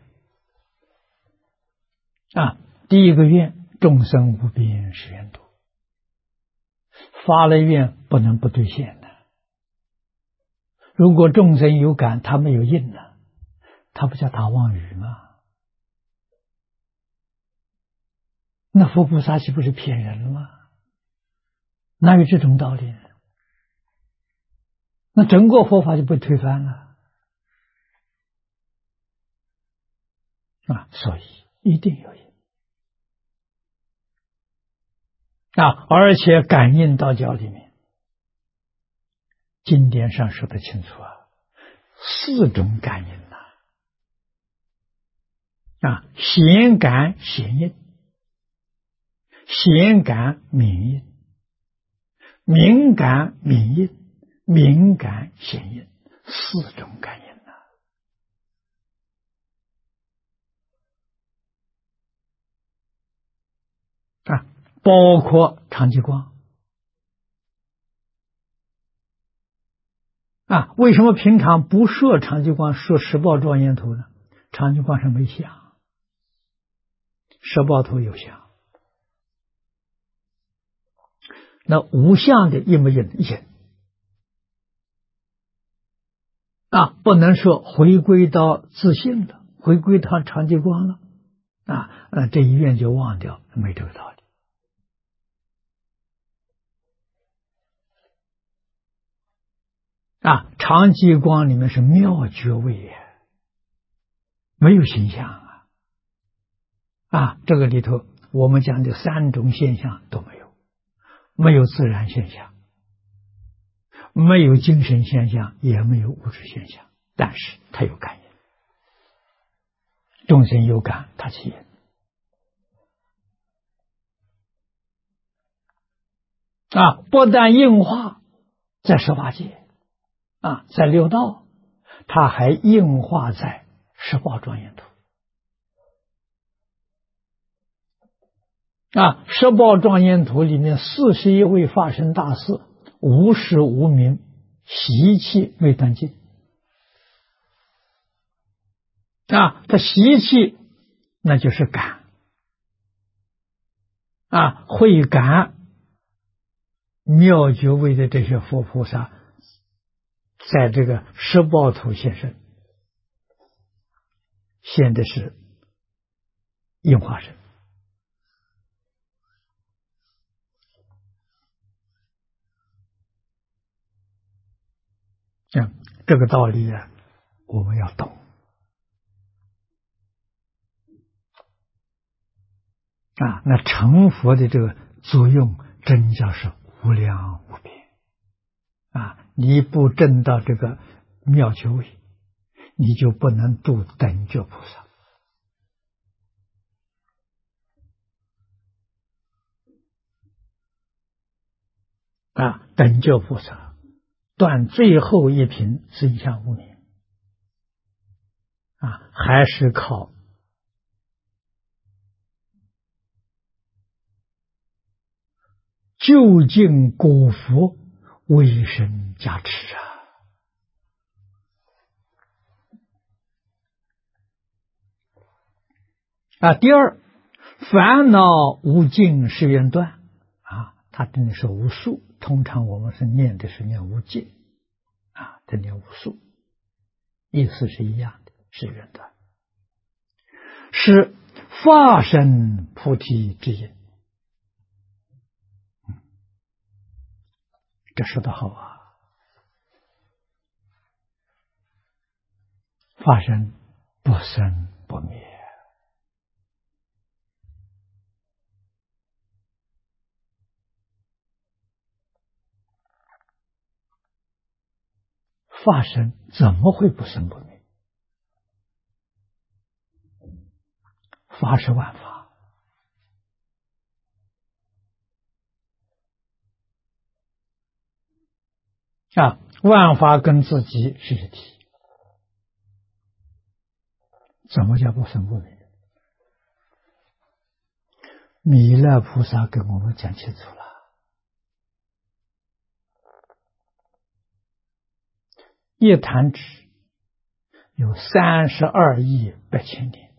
啊。第一个愿，众生无边誓愿度，发了愿不能不兑现的。如果众生有感，他没有应呢，他不叫打妄语吗？那佛菩萨岂不是骗人了吗？哪有这种道理？那整个佛法就被推翻了啊！所以一定有应啊！而且感应道教里面经典上说的清楚啊，4种感应啊，显感显应，显感明应， 敏感敏应，敏感显应，四种感应啊，包括长激光啊。为什么平常不射长激光，射实报状焰图呢？长激光上没相，实报图有相。那无相的应不应？应啊，不能说回归到自性了，回归到长激光了啊，这一愿就忘掉，没这个道理啊。长激光里面是妙觉位，没有形象啊，这个里头我们讲的三种现象都没有，没有自然现象，没有精神现象，也没有物质现象，但是它有感应，众生有感，它起应啊，不但应化在十八界啊，在六道，它还应化在十报庄严图啊。十报庄严图里面41位法身大士，无始无明，习气未断尽啊。他习气那就是感啊，会感妙觉位的这些佛菩萨，在这个十报图现身，现的是应化身。这个道理啊，我们要懂啊。那成佛的这个作用，真叫是无量无边啊！你不证到这个妙觉位，你就不能度等觉菩萨啊。等觉菩萨断最后一品真相无明啊，还是靠究竟果佛为身加持啊。第二，烦恼无尽誓愿断啊，它真的是无数，通常我们是念的是念无尽啊，这念无数，意思是一样的，誓愿断是化身菩提之因。这说的好啊，化身不生不灭，化身怎么会不生不灭？法是万法啊，万法跟自己是一体，怎么叫不生不灭？弥勒菩萨给我们讲清楚了，一弹指有32亿8千年，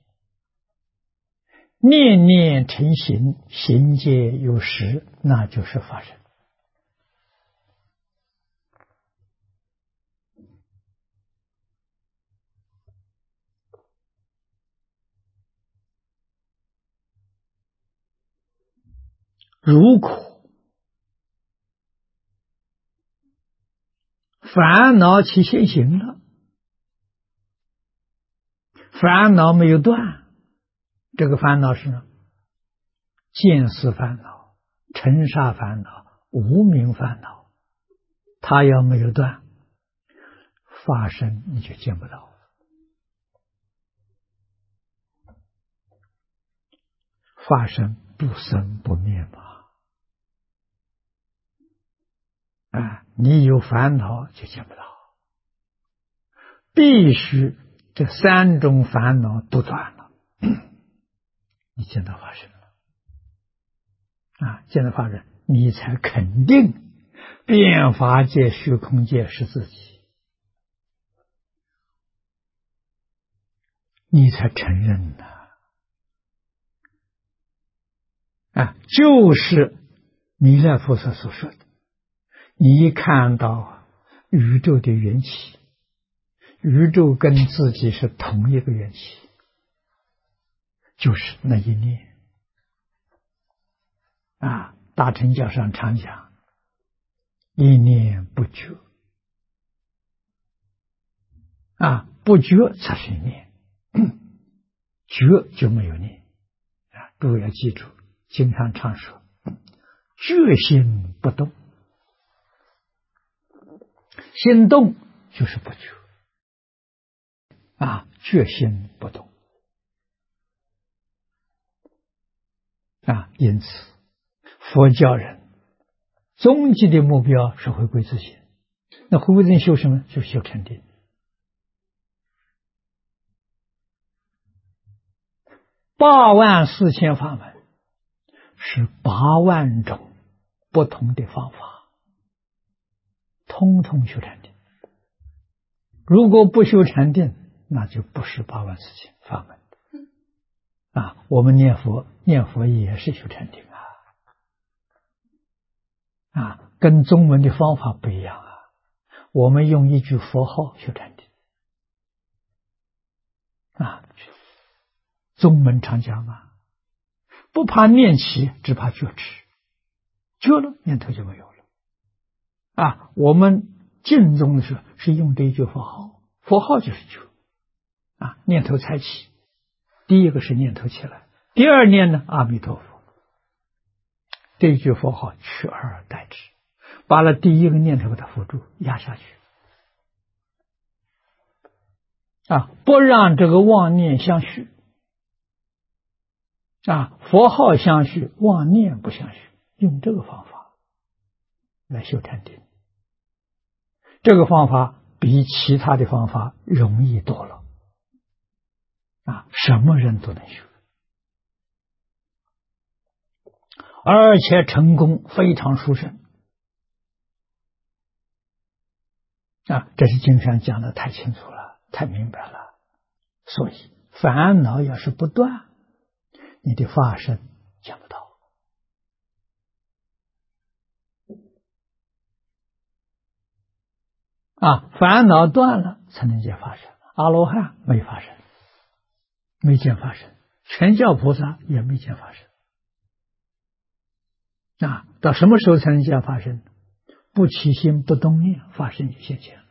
念念成形，形界有实，那就是法身。如果烦恼起现行了，烦恼没有断，这个烦恼是呢，见思烦恼、尘沙烦恼、无明烦恼，它要没有断，法身你就见不到。法身不生不灭嘛。 你有烦恼就见不到，必须这3种烦恼都断了，你见到法身了。见到法身，你才肯定变法界、虚空界是自己，你才承认就是弥勒菩萨所说的，你一看到宇宙的缘起，宇宙跟自己是同一个缘起，就是那一念。大乘教上常讲，一念不觉，不觉才是念，觉就没有念。诸位要记住，经常常说，觉心不动，心动就是不觉，觉心不动。因此佛教人终极的目标是回归自性。那回归自性修什么？就修禅定。84000法门是8万种不同的方法，通通修禅定。如果不修禅定，那就不是84000法门。我们念佛也是修禅定跟宗门的方法不一样我们用一句佛号修禅定宗门常讲不怕念起，只怕觉迟，觉了念头就没有了我们净宗的时候是用这一句佛号，佛号就是觉念头才起，第一个是念头起来，第二念呢，阿弥陀佛，这一句佛号取而代之，把了第一个念头把它扶住压下去不让这个妄念相续佛号相续，妄念不相续，用这个方法来修禅定。这个方法比其他的方法容易多了什么人都能修，而且成功非常殊胜这是经上讲的太清楚了，太明白了。所以烦恼要是不断，你的法身见不到烦恼断了才能见法身。阿罗汉没法身，没见法身，全教菩萨也没见法身到什么时候才能见法身？不起心不动念，法身就现前了。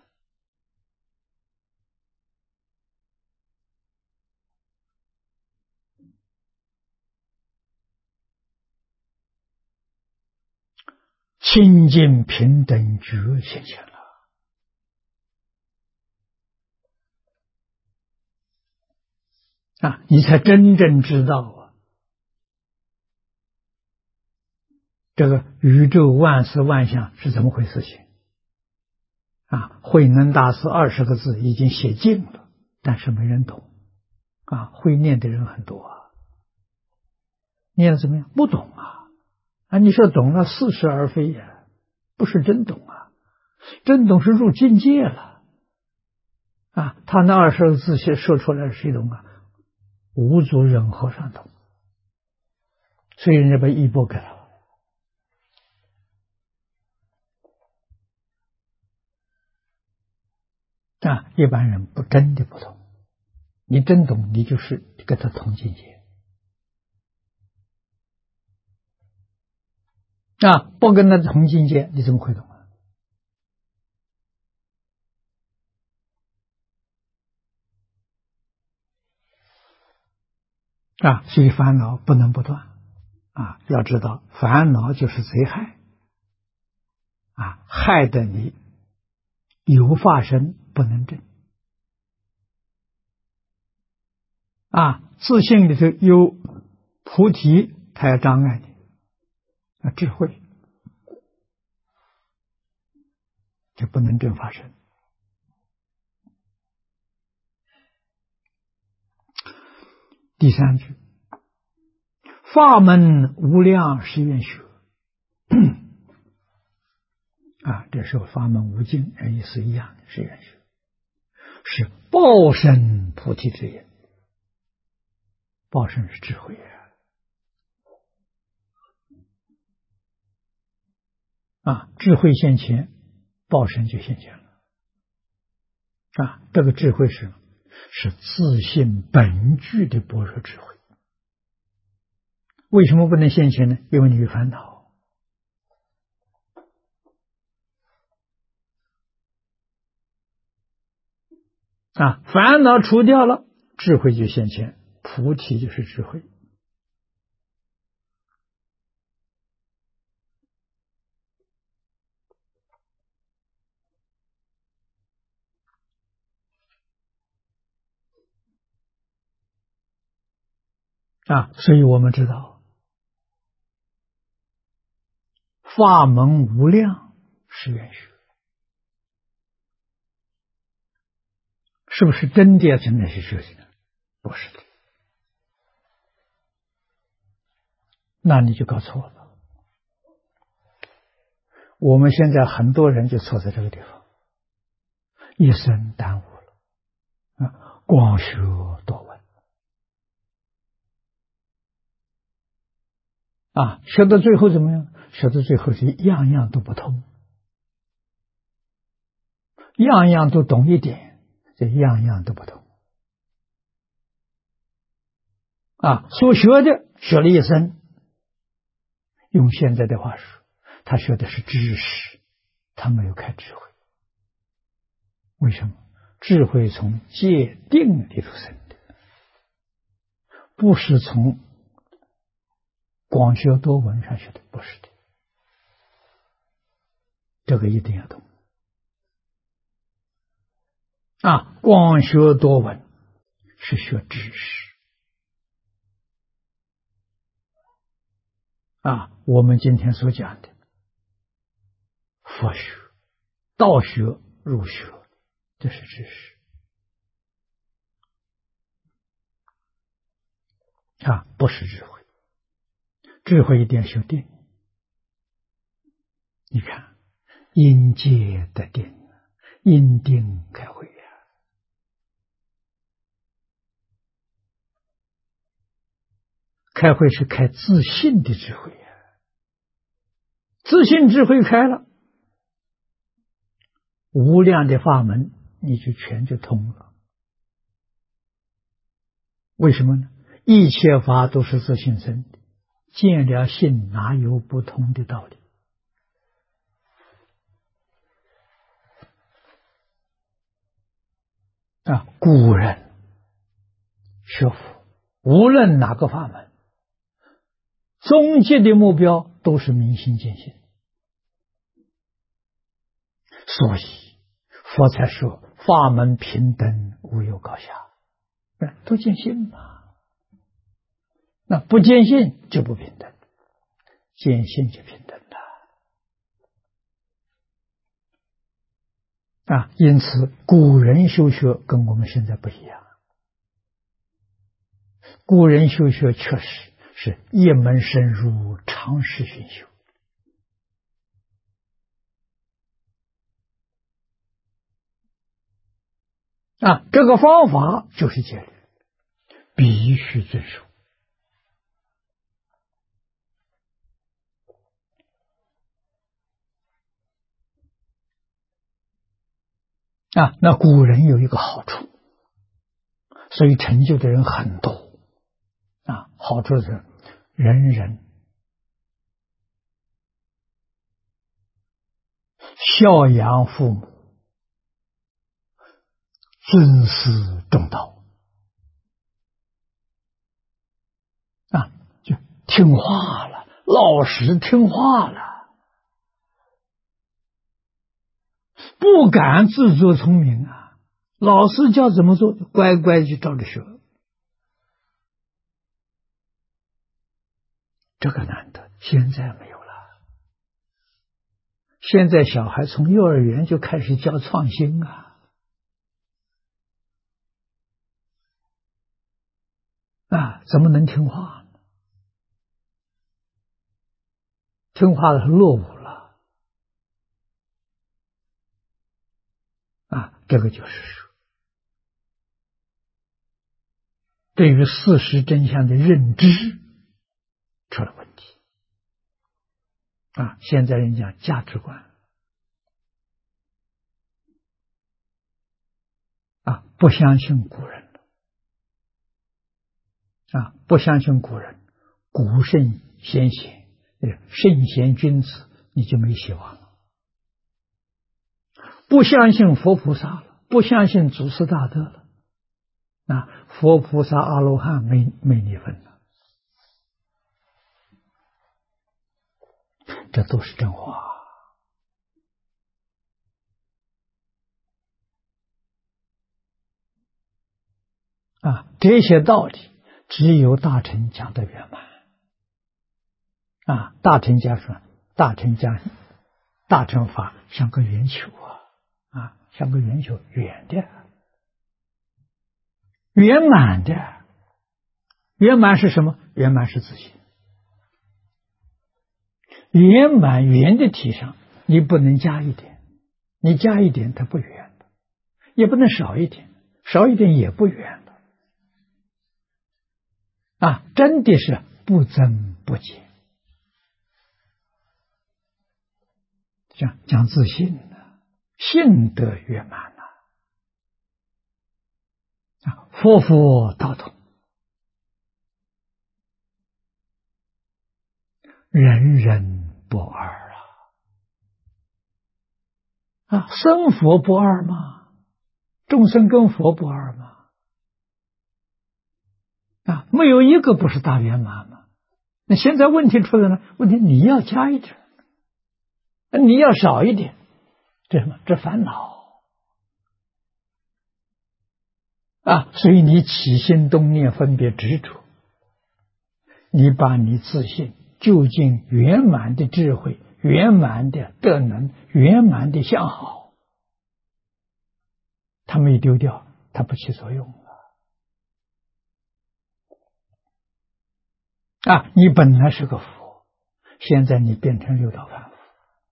清净平等觉现前了你才真正知道这个宇宙万事万象是怎么回事情慧能大师20个字已经写尽了，但是没人懂会念的人很多念的怎么样？不懂你说懂了似是而非不是真懂真懂是入境界了他那20个字说出来谁懂无足人和尚懂，所以人家把衣钵给了一般人真的不懂，你真懂，你就是跟他同境界不跟他同境界，你怎么会懂所以烦恼不能不断要知道烦恼就是贼害害得你有法身不能证自信里头有菩提，它要障碍你智慧就不能正发生。第三句，法门无量誓愿学这时候法门无尽，意思一样的，誓愿学是报身菩提之业。报身是智慧智慧现前，报身就现前了这个智慧是自性本具的般若智慧。为什么不能现前呢？因为你有烦恼烦恼除掉了，智慧就现前，菩提就是智慧所以我们知道法门无量誓愿学，是不是真的要从那些学习呢？不是的，那你就搞错了。我们现在很多人就错在这个地方，一生耽误了光学多闻学到最后怎么样？学到最后是样样都不通，样样都懂一点，这样样都不通所学的学了一生，用现在的话说，他学的是知识，他没有开智慧。为什么？智慧从戒定里头生的，不是从广学多闻上学的，不是的。这个一定要懂广学多闻是学知识我们今天所讲的佛学、道学、儒学，这是知识不是智慧。智慧一定要修定。你看因戒得定，因定开慧开慧是开自信的智慧自信智慧开了，无量的法门你就全就通了。为什么呢？一切法都是自性生的，见了性哪有不通的道理古人学佛无论哪个法门，终极的目标都是明心见性，所以佛才说法门平等，无有高下，都见性嘛。那不见性就不平等，见性就平等了因此古人修学跟我们现在不一样，古人修学确实是一门深入，长时熏修这个方法就是戒律，必须遵守那古人有一个好处，所以成就的人很多好处是人人孝养父母，尊师重道就听话了，老实听话了，不敢自作聪明老师叫怎么做，乖乖去照着学。这个难得，现在没有了。 现在小孩从幼儿园就开始教创新怎么能听话呢？听话的是落伍了这个就是说，对于事实真相的认知出了问题现在人讲价值观不相信古人了不相信古人，古圣先贤、圣贤君子，你就没希望了。不相信佛菩萨了，不相信祖师大德了佛菩萨阿罗汉没你份了，这都是真话这些道理只有大乘讲得圆满大乘家说，大乘法像个圆球像个圆球，圆的，圆满的。圆满是什么？圆满是自信。圆满圆的体上，你不能加一点，你加一点它不圆的，也不能少一点，少一点也不圆的真的是不增不减。讲自信信得圆满佛佛道统，人人不二生佛不二吗？众生跟佛不二吗？没有一个不是大圆满吗？那现在问题出来了，问题你要加一点，你要少一点，这什么？这烦恼所以你起心动念分别执着，你把你自信究竟圆满的智慧、圆满的德能、圆满的相好，它没丢掉，它不起作用了你本来是个佛，现在你变成六道凡夫，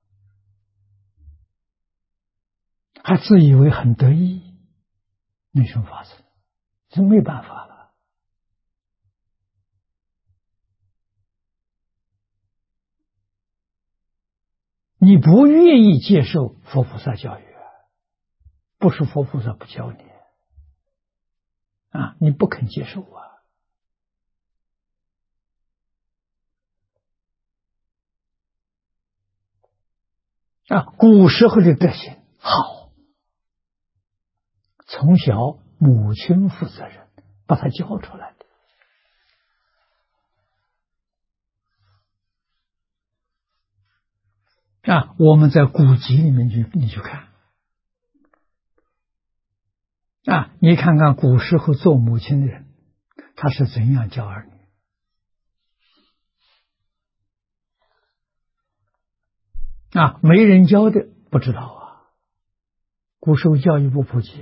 还自以为很得意，那什么法子？这没办法了。你不愿意接受佛菩萨教育不是佛菩萨不教你你不肯接受古时候的德行好，从小母亲负责任把他教出来的我们在古籍里面你去看你看看古时候做母亲的人他是怎样教儿女没人教的不知道古时候教育不普及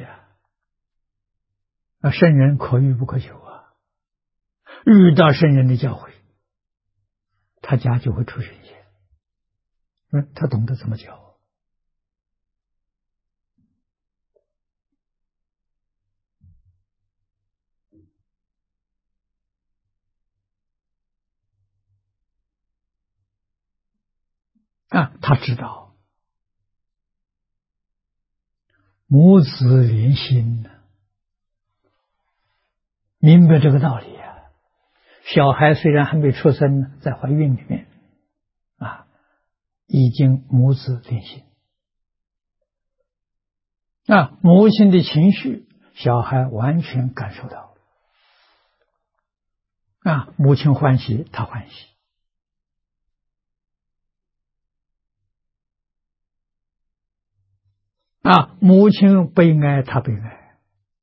圣人可遇不可求遇到圣人的教诲，他家就会出圣贤，他懂得怎么教他知道母子连心明白这个道理小孩虽然还没出生呢，在怀孕里面已经母子连心母亲的情绪小孩完全感受到母亲欢喜他欢喜母亲悲哀他悲哀，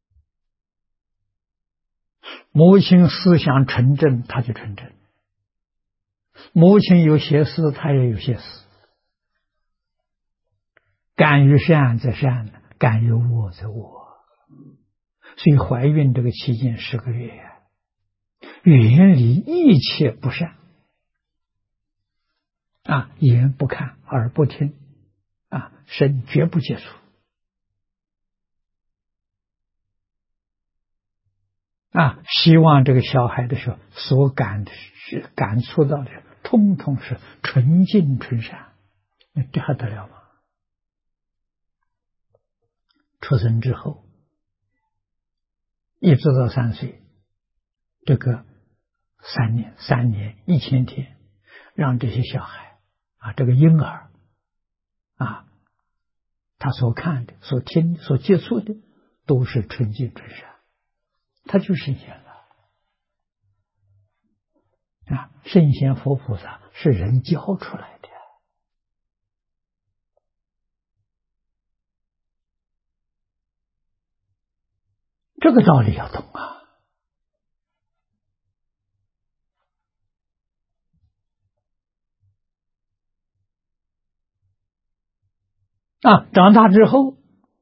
母亲思想纯正他就纯正，母亲有邪思他也有邪思感于善则善，感于恶则恶。所以怀孕这个期间10个月呀，远离一切不善啊，眼不看，耳不听啊，身绝不接触啊。希望这个小孩的时候所感触到的，通通是纯净纯善，那这还得了吗？出生之后，一直到3岁，这个3年1000天，让这些小孩啊，这个婴儿啊，他所看的、所听的、所接触的，都是纯净纯善，他就圣贤了啊！圣贤佛菩萨是人教出来的，这个道理要懂啊！啊，长大之后，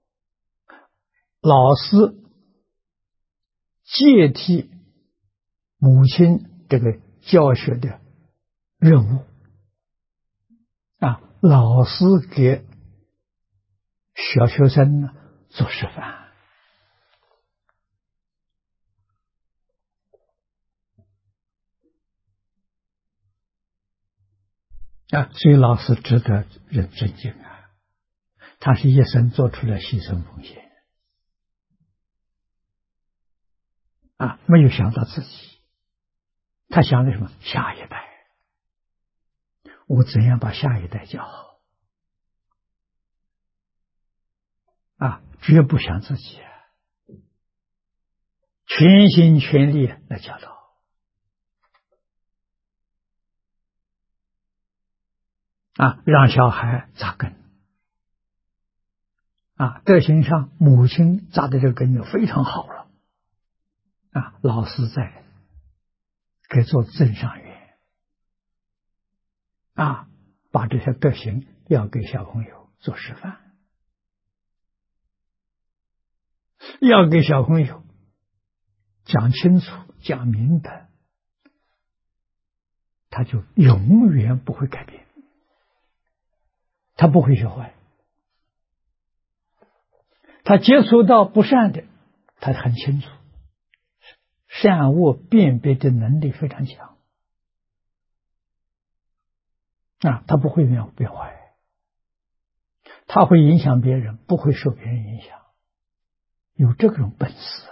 老师接替母亲这个教学的任务啊，老师给小学生呢做示范啊，所以老师值得人尊敬啊，他是一生做出了牺牲奉献啊，没有想到自己，他想的什么？下一代，我怎样把下一代教好啊？绝不想自己，全心全力来教导啊，让小孩扎根啊，德行上母亲扎的这个根就非常好了啊，老师在给做正上缘啊，把这些德行要给小朋友做示范，要给小朋友讲清楚、讲明白，他就永远不会改变，他不会学坏。他接触到不善的，他很清楚，善恶辨别的能力非常强啊，他不会变坏，他会影响别人，不会受别人影响，有这种本事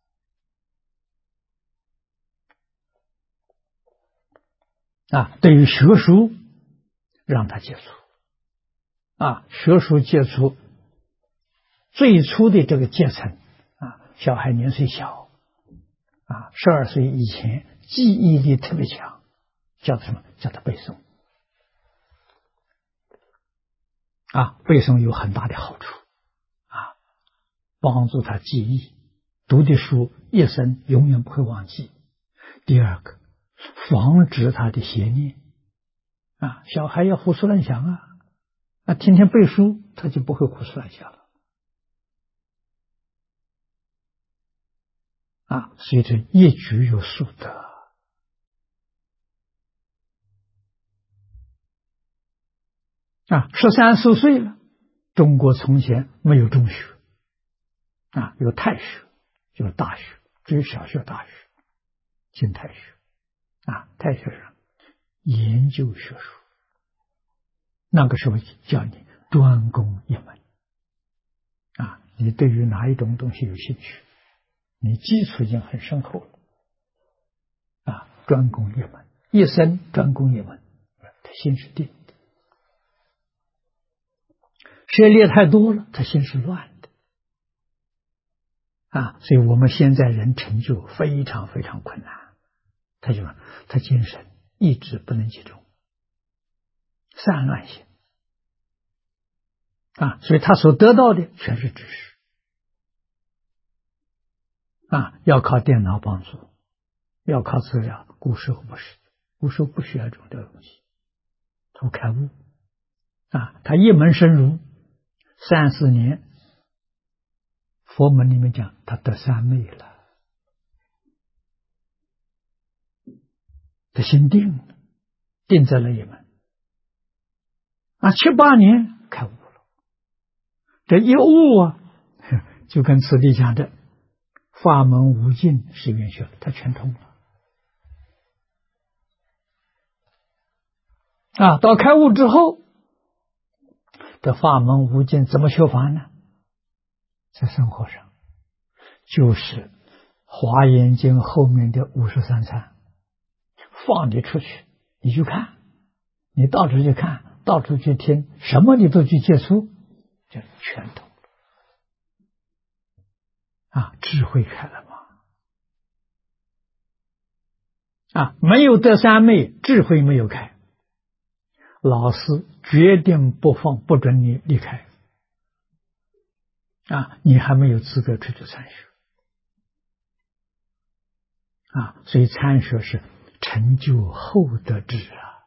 啊！对于学术，让他接触啊，学术接触最初的这个阶层啊，小孩年岁小啊，12岁以前记忆力特别强，叫什么？叫他背诵啊，背诵有很大的好处啊，帮助他记忆，读的书一生永远不会忘记。第二个，防止他的邪念啊，小孩要胡思乱想啊，天天背书，他就不会胡思乱想了啊，所以这一举有数得啊。13、14岁了，中国从前没有中学啊，有太学，有大学，只有小学、大学，进太学啊，太学上研究学术，那个时候叫你专攻一门啊，你对于哪一种东西有兴趣，你基础已经很深厚了啊，专攻一门，一生专攻一门，他心是定的。涉猎太多了，他心是乱的啊，所以我们现在人成就非常非常困难。他精神意志不能集中，散乱性啊，所以他所得到的全是知识啊，要靠电脑帮助，要靠资料。古时候不是，古时候不需要这种东西，他开悟啊，他一门深入， 3、4年，佛门里面讲他得三昧了，他心定了，定在了一门。7、8年开悟了，这一悟啊，就跟此地讲的法门无尽是圆学，他全通了。到开悟之后，这法门无尽怎么修法呢？在生活上，就是《华严经》后面的53参，放你出去，你去看，你到处去看，到处去听，什么你都去接触，就全通了。智慧开了嘛。没有得三昧，智慧没有开，老师决定不放，不准你离开。你还没有资格出去参学。所以参学是成就后得智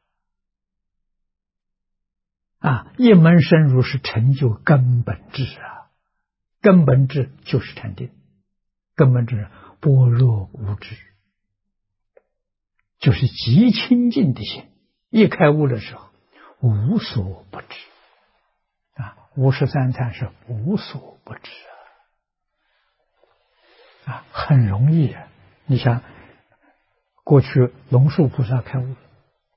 一门深入是成就根本智根本智就是禅定，根本智般若无智，就是极清净的心。一开悟的时候，无所不知53参是无所不知很容易你想，过去龙树菩萨开悟，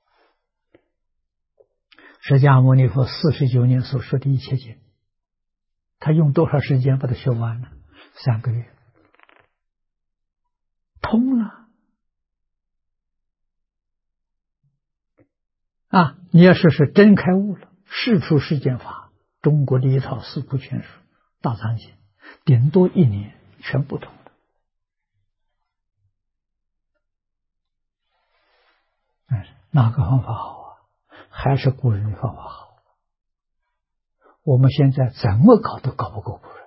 释迦牟尼佛49年所说的一切经，他用多少时间把它学完呢？3个月，通了你要说是真开悟了，世出世间法，中国的一套四库全书、大藏经，顶多1年全部通了。哪个方法好还是古人的方法好。我们现在怎么搞都搞不过古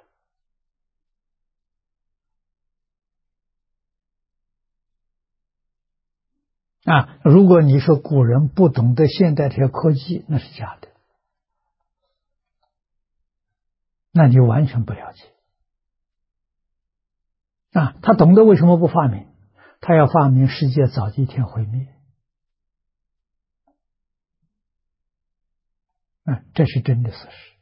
人如果你说古人不懂得现代这些科技，那是假的，那你完全不了解他懂得为什么不发明？他要发明，世界早几天毁灭这是真的事实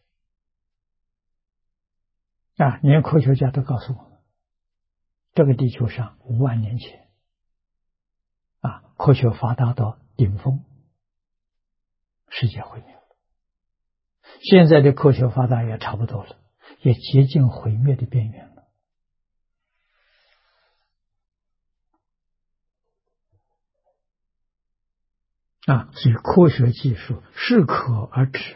连科学家都告诉我们，这个地球上5万年前科学发达到顶峰，世界毁灭了。现在的科学发达也差不多了，也接近毁灭的边缘了所以科学技术适可而止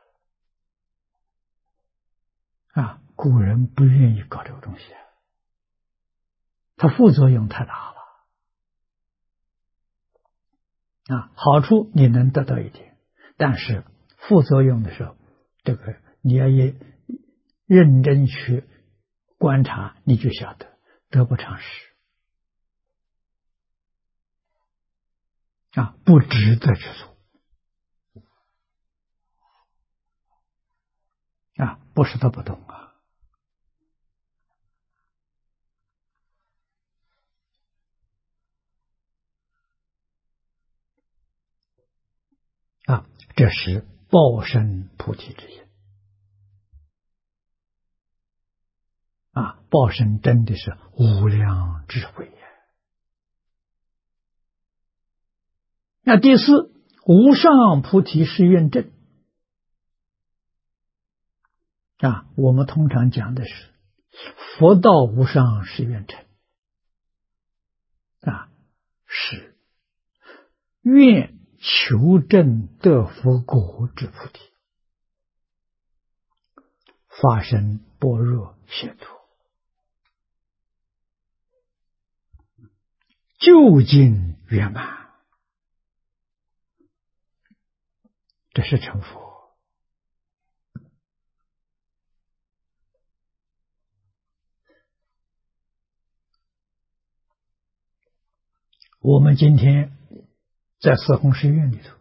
古人不愿意搞这个东西它副作用太大了好处你能得到一点，但是副作用的时候，这个你要认真去观察，你就晓得得不偿失不值得去做不是他不懂这是报身菩提之心报身真的是无量智慧那第4，无上菩提誓愿证我们通常讲的是佛道无上誓愿证是愿求证得佛果之菩提，发生般若解脱，究竟圆满，这是成佛。我们今天在四弘誓愿里头，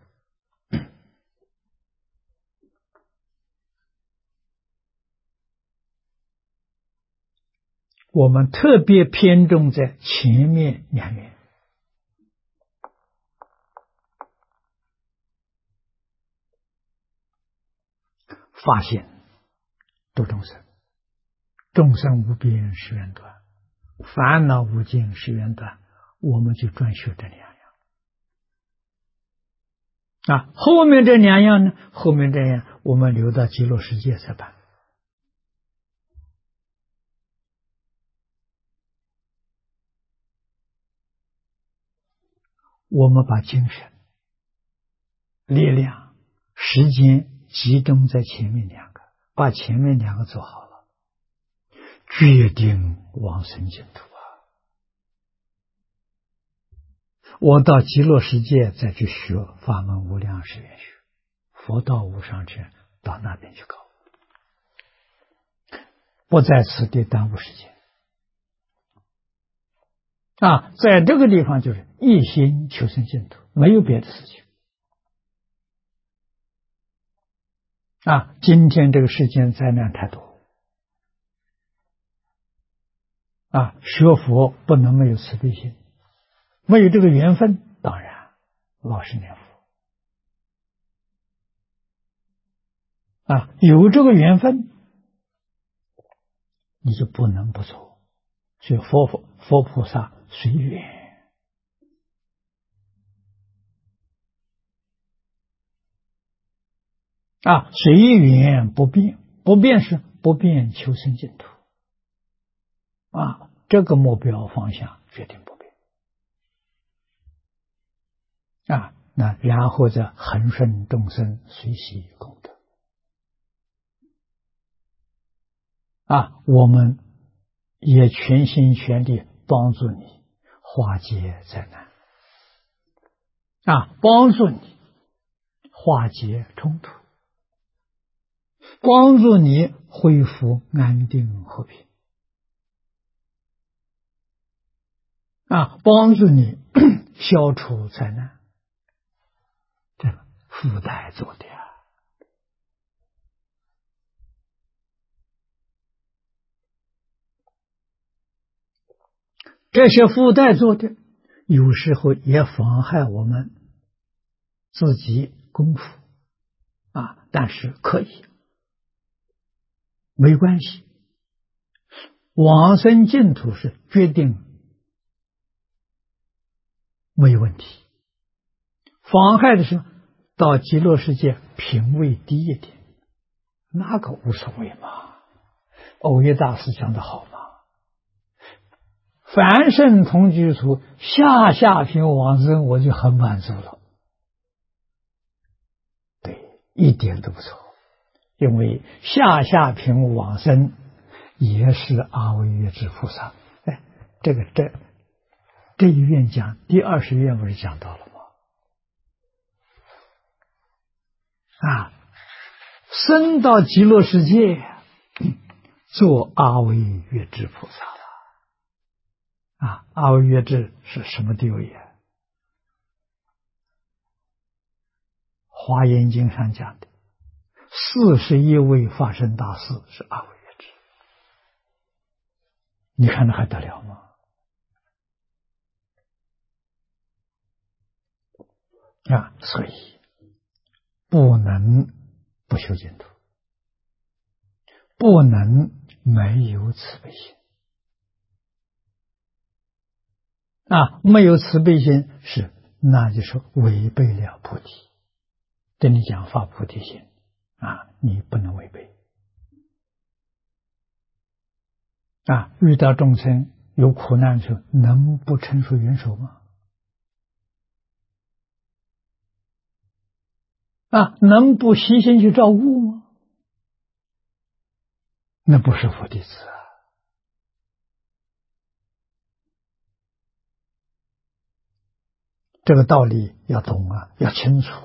我们特别偏重在前面2愿，发现度众生，众生无边誓愿断，烦恼无尽誓愿断，我们就专修这2样。后面这2样呢？后面这样我们留到极乐世界才办。我们把精神、力量、时间集中在前面2个，把前面2个做好了，决定往生净土啊！我到极乐世界再去学法门无量誓愿学，佛道无上智，到那边去搞，不在此地耽误时间。在这个地方就是一心求生净土，没有别的事情。今天这个世间灾难太多，学佛不能没有慈悲心，没有这个缘分，当然老实念佛。有这个缘分，你就不能不做。所以佛菩萨随缘，随缘不变，不变是不变求生净土。这个目标方向决定不变。那然后再恒顺众生，随喜功德。我们也全心全力帮助你化解灾难，帮助你化解冲突，帮助你恢复安定和平，帮助你消除灾难，这个附带做的这些附带做的有时候也妨害我们自己功夫但是可以，没关系。往生净土是决定没有问题，妨害的是到极乐世界品位低一点，那个无所谓嘛。藕益大师讲的好嘛，凡圣同居处，下品往生我就很满足了。对，一点都不错。因为下品往生也是阿惟越致菩萨。这一愿讲第20愿不是讲到了吗？升到极乐世界做阿惟越致菩萨了。阿惟越致是什么地位华严经上讲的41位法身大士是阿惟越致，你看那还得了吗？所以不能不修净土，不能没有慈悲心。没有慈悲心那就是违背了菩提。跟你讲发菩提心你不能违背。遇到众生有苦难的时候，能不伸出援手吗？能不悉心去照顾吗？那不是佛弟子这个道理要懂要清楚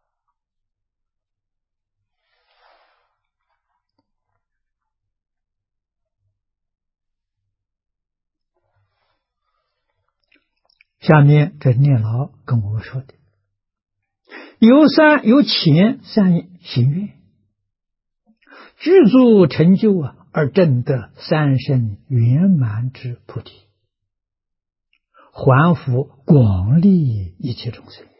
下面这念老跟我们说的，有浅善行愿，具足成就而证得三身圆满之菩提，还复广利一切众生。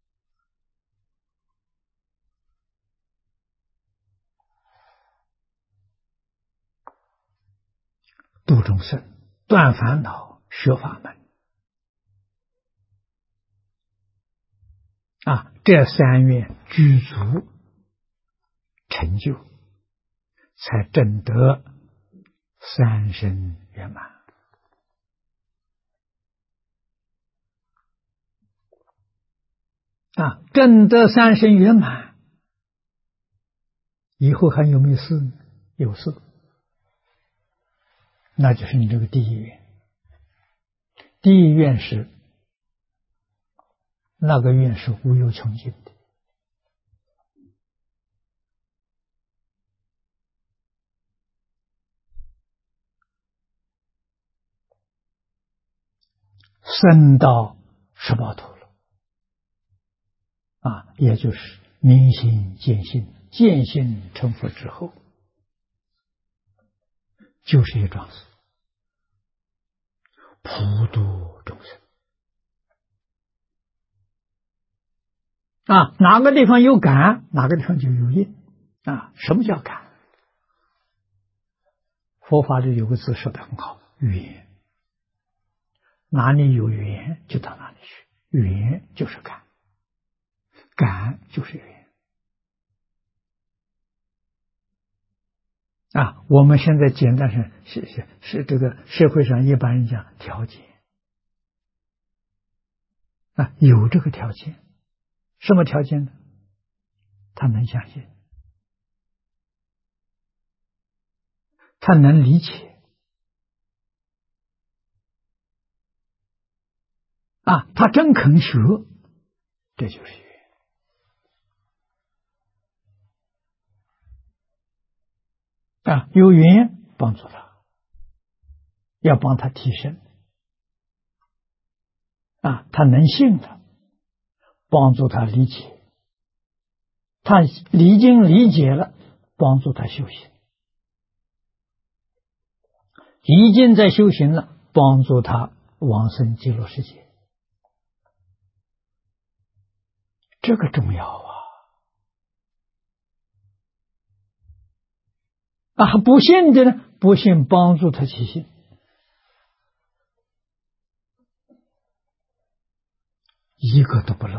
度众生，断烦恼，学法门这三愿具足成就，才证得三身圆满。证得三身圆满以后还有没有事呢？有事，那就是你这个第一愿。第一愿是那个愿是无有穷尽的，升到18土了也就是明心见性，见性成佛之后，就是一桩事，普度众生哪个地方有感，哪个地方就有应什么叫感？佛法里有个字说得很好，缘。哪里有缘就到哪里去，缘就是感，感就是缘我们现在简单上是这个社会上一般人讲条件有这个条件，什么条件呢？他能相信，他能理解他真肯学，这就是缘有缘帮助他，要帮他提升他能信的，帮助他理解，他已经理解了，帮助他修行，已经在修行了，帮助他往生极乐世界，这个重要不信的呢？不信帮助他起信，一个都不漏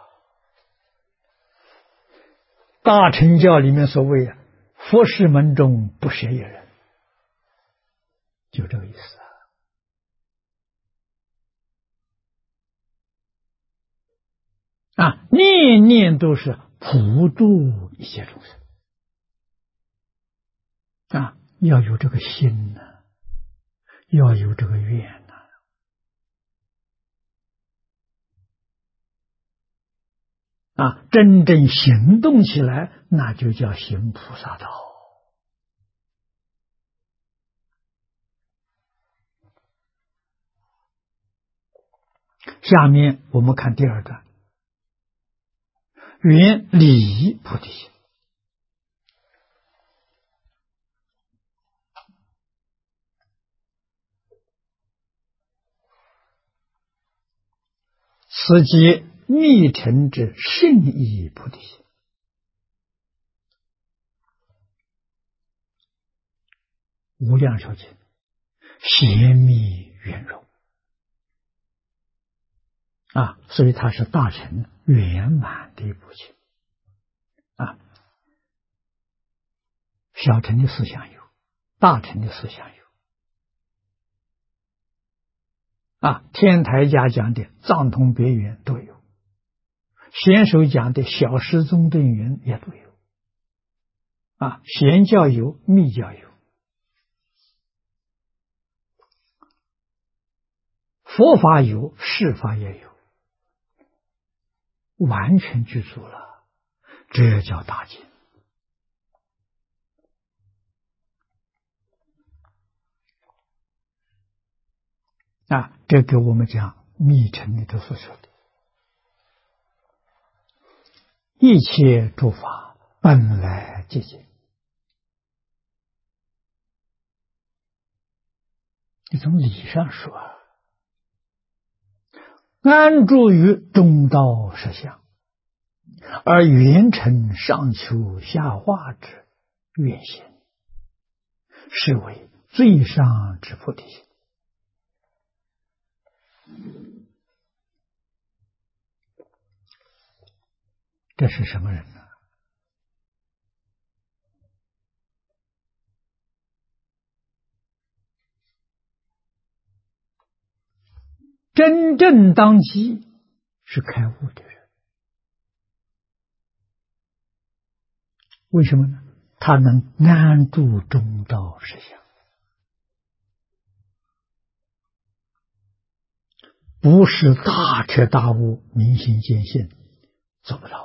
大乘教里面所谓佛事门中不舍一人，就这个意思念念都是普度一切众生要有这个心要有这个愿真正行动起来，那就叫行菩萨道。下面我们看第二段，缘理菩提心。此即密乘之圣意菩提心。无量寿经贤密圆融所以它是大乘圆满的一部经小乘的思想有，大乘的思想有天台家讲的藏通别圆都有，贤手讲的小师中顿圆也都有贤教有，密教有，佛法有，释法也有，完全具足了，这叫大经这给我们讲密乘里头所说的一切诸法本来寂静你从理上说，安住于中道实相，而圆成上求下化之愿心，是为最上之菩提心。这是什么人呢？真正当机是开悟的人。为什么呢？他能安住中道实相，不是大彻大悟、明心见性，做不到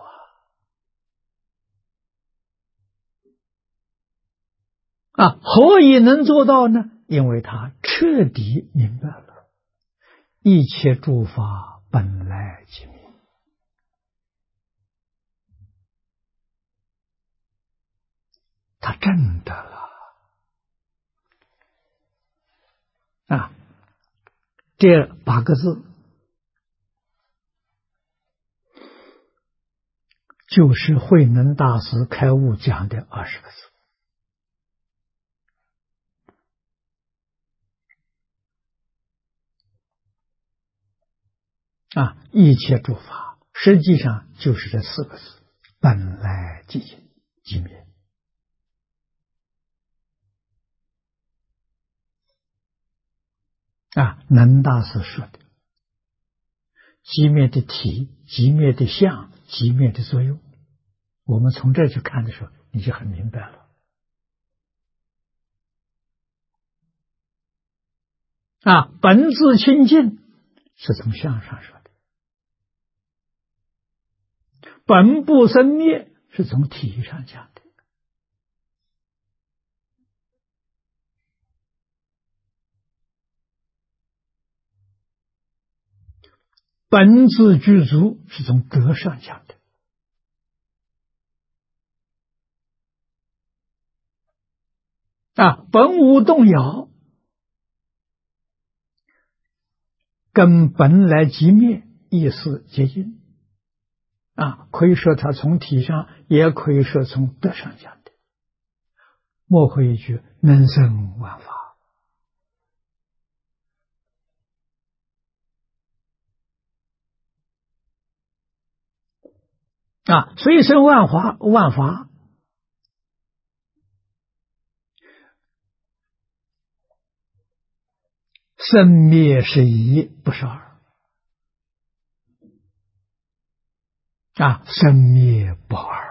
啊！何以能做到呢？因为他彻底明白了，一切诸法本来即灭。他证得了啊！这8个字就是慧能大师开悟讲的20个字啊！一切诸法实际上就是这4个字：本来寂静寂灭。能大师说的寂灭的体、寂灭的相、寂灭的作用，我们从这去看的时候，你就很明白了本自清净是从相上说的，本不生灭是从体上讲的。本自具足是从德上讲的。本无动摇跟本来即灭意思接近可以说它从体上，也可以说从德上讲的。莫会一句能生万法虽生万法生灭是一，不是二生灭不二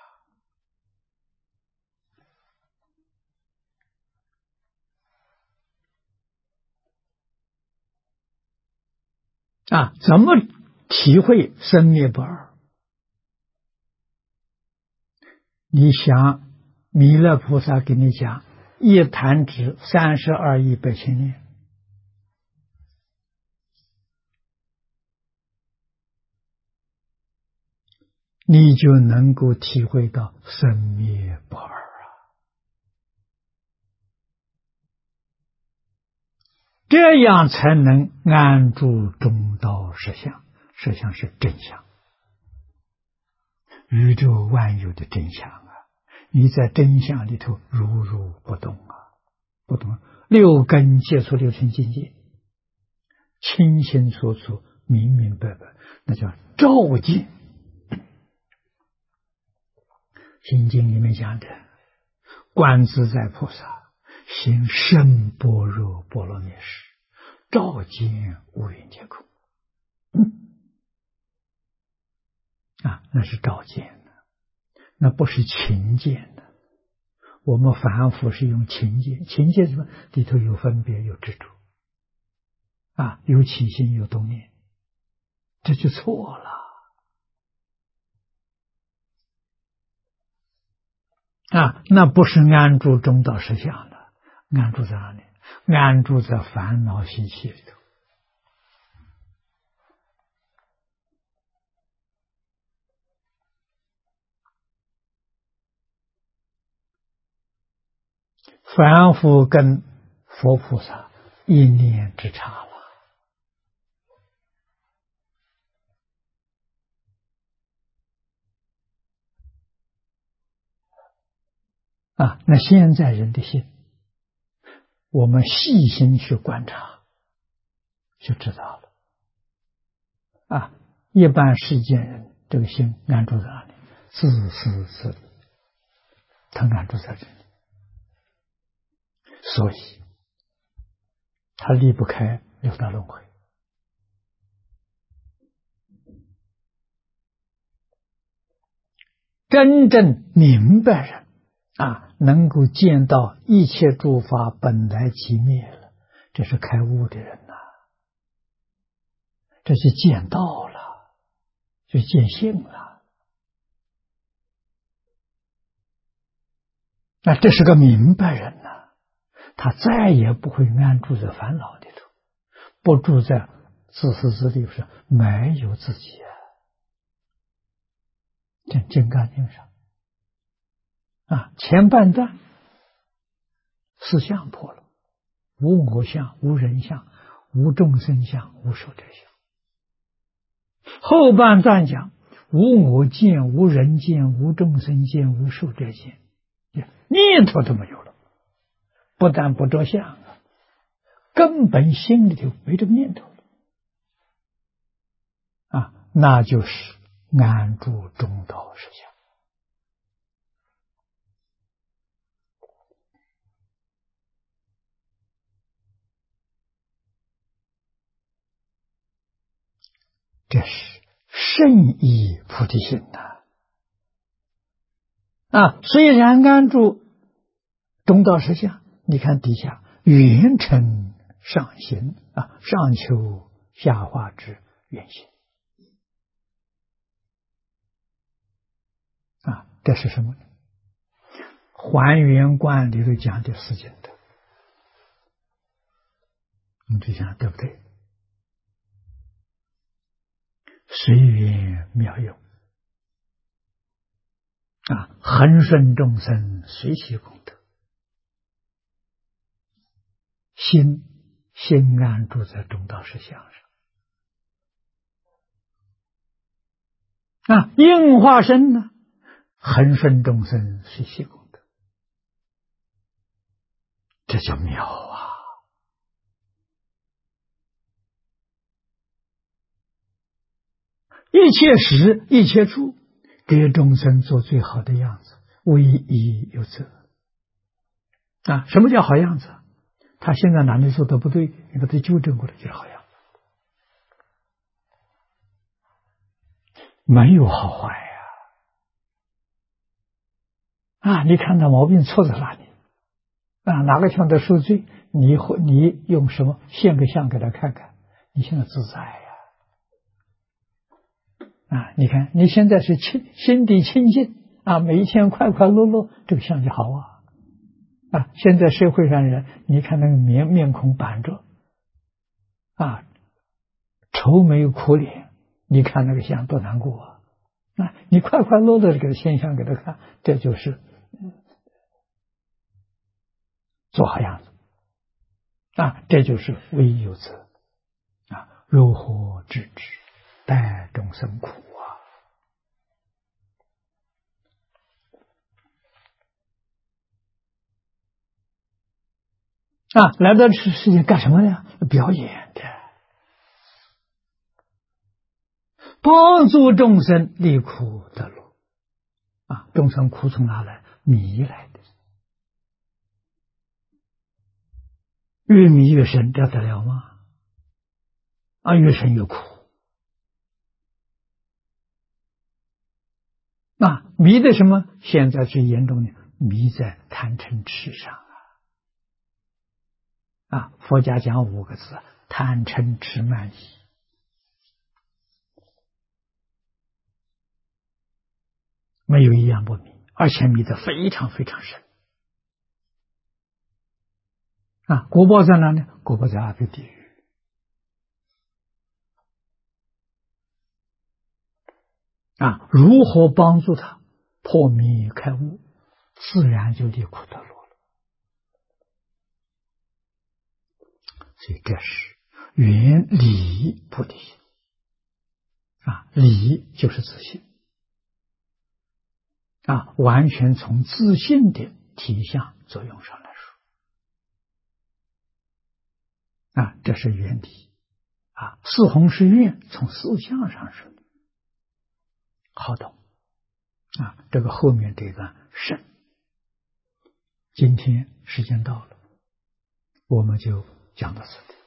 怎么体会生灭不二？你想弥勒菩萨给你讲一弹指32亿8千年，你就能够体会到生灭不二这样才能安住中道实相。实相是真相，宇宙万有的真相你在真相里头如如不动不动六根接触六尘境界，清清楚楚、明明白白，那叫照见。心经里面讲的，观自在菩萨行深般若波罗蜜时，照见五蕴皆空。那是照见的，那不是情见的。我们凡夫是用情见，情见什么？里头有分别，有执着有起心，有动念，这就错了那不是安住中道实相的，安住在哪里？安住在烦恼习气里头。凡夫跟佛菩萨一念之差了。那现在人的心，我们细心去观察，就知道了。一般世间人这个心安住在哪里？自私自利，他安住在这里，所以他离不开六道轮回。真正明白人能够见到一切诸法本来即灭了，这是开悟的人呐，这是见道了，就见性了。这是个明白人呐，他再也不会安住在烦恼里头，不住在自私自利上，没有自己这《金刚经》上前半段四相破了，无我相、无人相、无众生相、无寿者相。后半段讲无我见、无人见、无众生见、无寿者见，念头都没有了，不但不着相根本心里头没这个念头了那就是安住中道实相。这是圣意菩提心虽然安住中道实相，你看底下圆成上行上求下化之圆行这是什么呢？还原观里头讲的四境德，你就想对不对？随缘妙用恒顺众生，随喜功德，心安住在中道实相上应化身呢，恒顺众生，随喜功德，这叫妙一切时一切处给众生做最好的样子，唯一有责什么叫好样子？他现在哪里做的不对，你把他纠正过来就是好样子，没有好坏你看他毛病错在哪里哪个地方的受罪，你用什么现个相给他看看，你现在自在你看你现在是心地清净每一天快快乐乐，这个相就好现在社会上人，你看那个面孔板着愁眉苦脸，你看那个相多难过你快快乐乐的这个现象给他看，这就是做好样子这就是唯有责如何制止，待众生苦来到这世界干什么呢？表演的，帮助众生离苦得乐众生苦从哪来？迷来的，越迷越深，这得了吗？越深越苦迷的什么？现在最严重的迷在贪嗔痴上佛家讲5个字：贪嗔痴慢疑。没有一样不迷，而且迷得非常非常深果报在哪里？果报在阿鼻地狱如何帮助他破迷开悟，自然就离苦得乐了。 所以这是原理菩提心理就是自信完全从自信的体相作用上来说这是原理四弘誓愿从四相上说好懂这个后面这一段深。今天时间到了，我们就讲到此地。